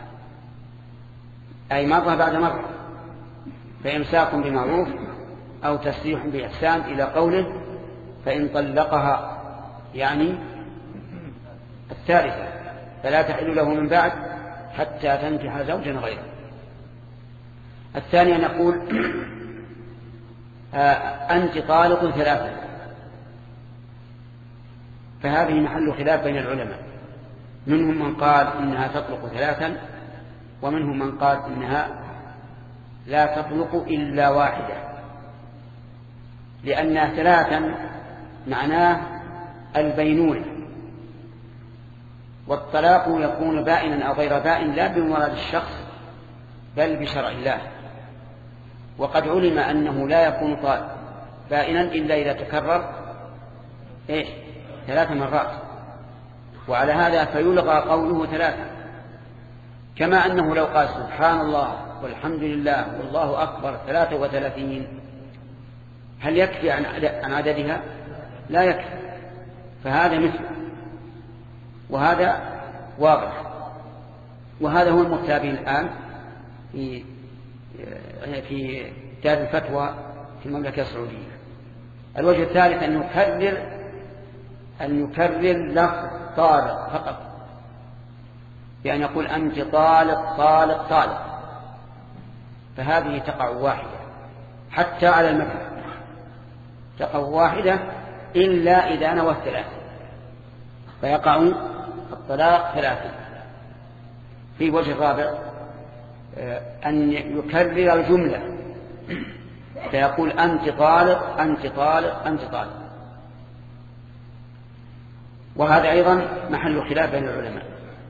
أي مرة بعد مرة، فإمساك بمعروف أو تسريح بإحسان، إلى قوله: فإن طلقها، يعني الثالثة، فلا تحل له من بعد حتى تنكح زوجا غيره. الثانية نقول: أنت طالق ثلاثة، فهذه محل خلاف بين العلماء، منهم من قال إنها تطلق ثلاثا، ومنهم من قال إنها لا تطلق إلا واحدة، لأنها ثلاثا معناه البينونة، والطلاق يكون بائنا أو غير بائن لا بمراد الشخص بل بشرع الله. وقد علم أنه لا يكون طالق بائنا إلا إذا تكرر إيش ثلاث مرات، وعلى هذا فيلغى قوله ثلاثة. كما أنه لو قال سبحان الله والحمد لله والله أكبر ثلاثة وثلاثين، هل يكفي عن عددها؟ لا يكفي، فهذا مثل، وهذا واضح، وهذا هو المتابع الآن في في دار الفتوى في المملكة السعودية. الوجه الثالث أن يكرر أن يكرر لفظ طالق فقط، بأن يقول: أنت طالق طالق طالق، فهذه تقع واحدة حتى على المذهب، تقع واحدة إلا إذا نوى الثلاثة، فيقع الطلاق ثلاثة. في وجه رابع أن يكرر الجملة، فيقول: أنت طالق أنت طالق أنت طالق، وهذا أيضا محل خلاف بين العلماء،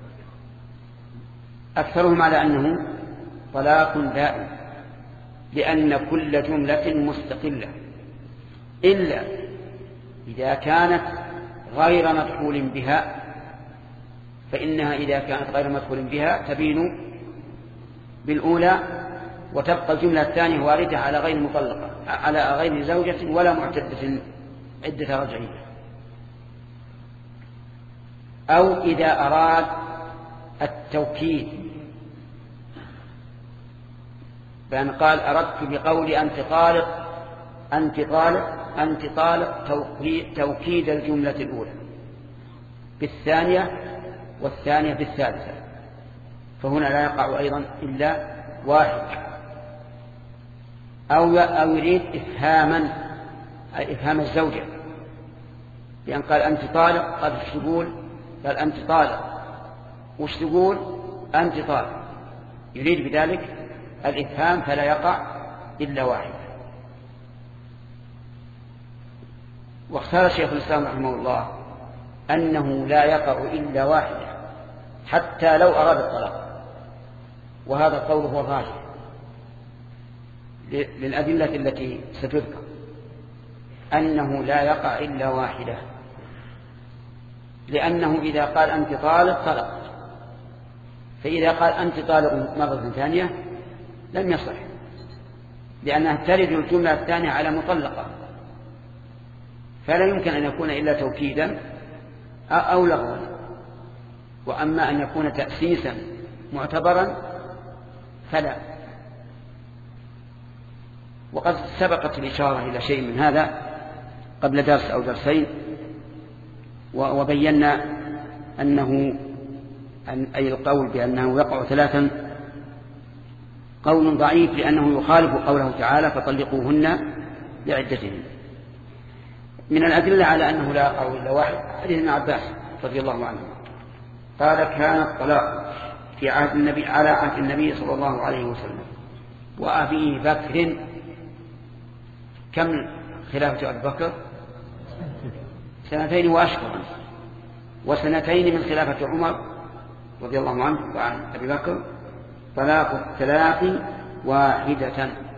أكثرهم على أنه طلاق دائم، لأن كل جملة مستقلة إلا إذا كانت غير مدخول بها، فإنها إذا كانت غير مدخول بها تبين بالأولى، وتبقى الجملة الثانية واردة على غير مطلقة، على غير زوجة ولا معتدة عدة رجعية. أو إذا أراد التوكيد بأن قال أردت بقول أنت طالق أنت طالق أنت طالق توكيد الجملة الأولى بالثانية والثانية بالثالثة، فهنا لا يقع أيضا إلا واحد. أو أو يريد إفهاما، إفهام الزوجة بأن قال أنت طالق، قال وش تقول؟ قال أنت طالق، وش تقول؟ أنت طالق، يريد بذلك الإفهام، فلا يقع إلا واحد. واختار شيخ الإسلام رحمه الله أنه لا يقع إلا واحدة حتى لو أراد الطلاق، وهذا القول هو الراجح للأدلة التي ستذكر، أنه لا يقع إلا واحدة، لأنه إذا قال أنت طالق طلق، فإذا قال أنت طالق مرة ثانية لم يصح، لأنها ترد الجملة الثانية على مطلقة، فلا يمكن أن يكون إلا توكيدا أو لغوا. وأما أن يكون تأسيسا معتبرا فلا. وقد سبقت الإشارة إلى شيء من هذا قبل درس أو درسين، وبينا أنه أي القول بأنه يقع ثلاثا قول ضعيف، لأنه يخالف قوله تعالى فطلقوهن لعدتهن. من الأدلة على أنه لا يقع إلا واحد حديث ابن عباس رضي الله عنه قال كان الطلاق في عهد النبي على عهد النبي صلى الله عليه وسلم وأبي بكر. كم خلافة أبي بكر؟ سنتين وأشهر، وسنتين من خلافة عمر رضي الله عنه وعن أبي بكر طلاق الثلاث واحدة.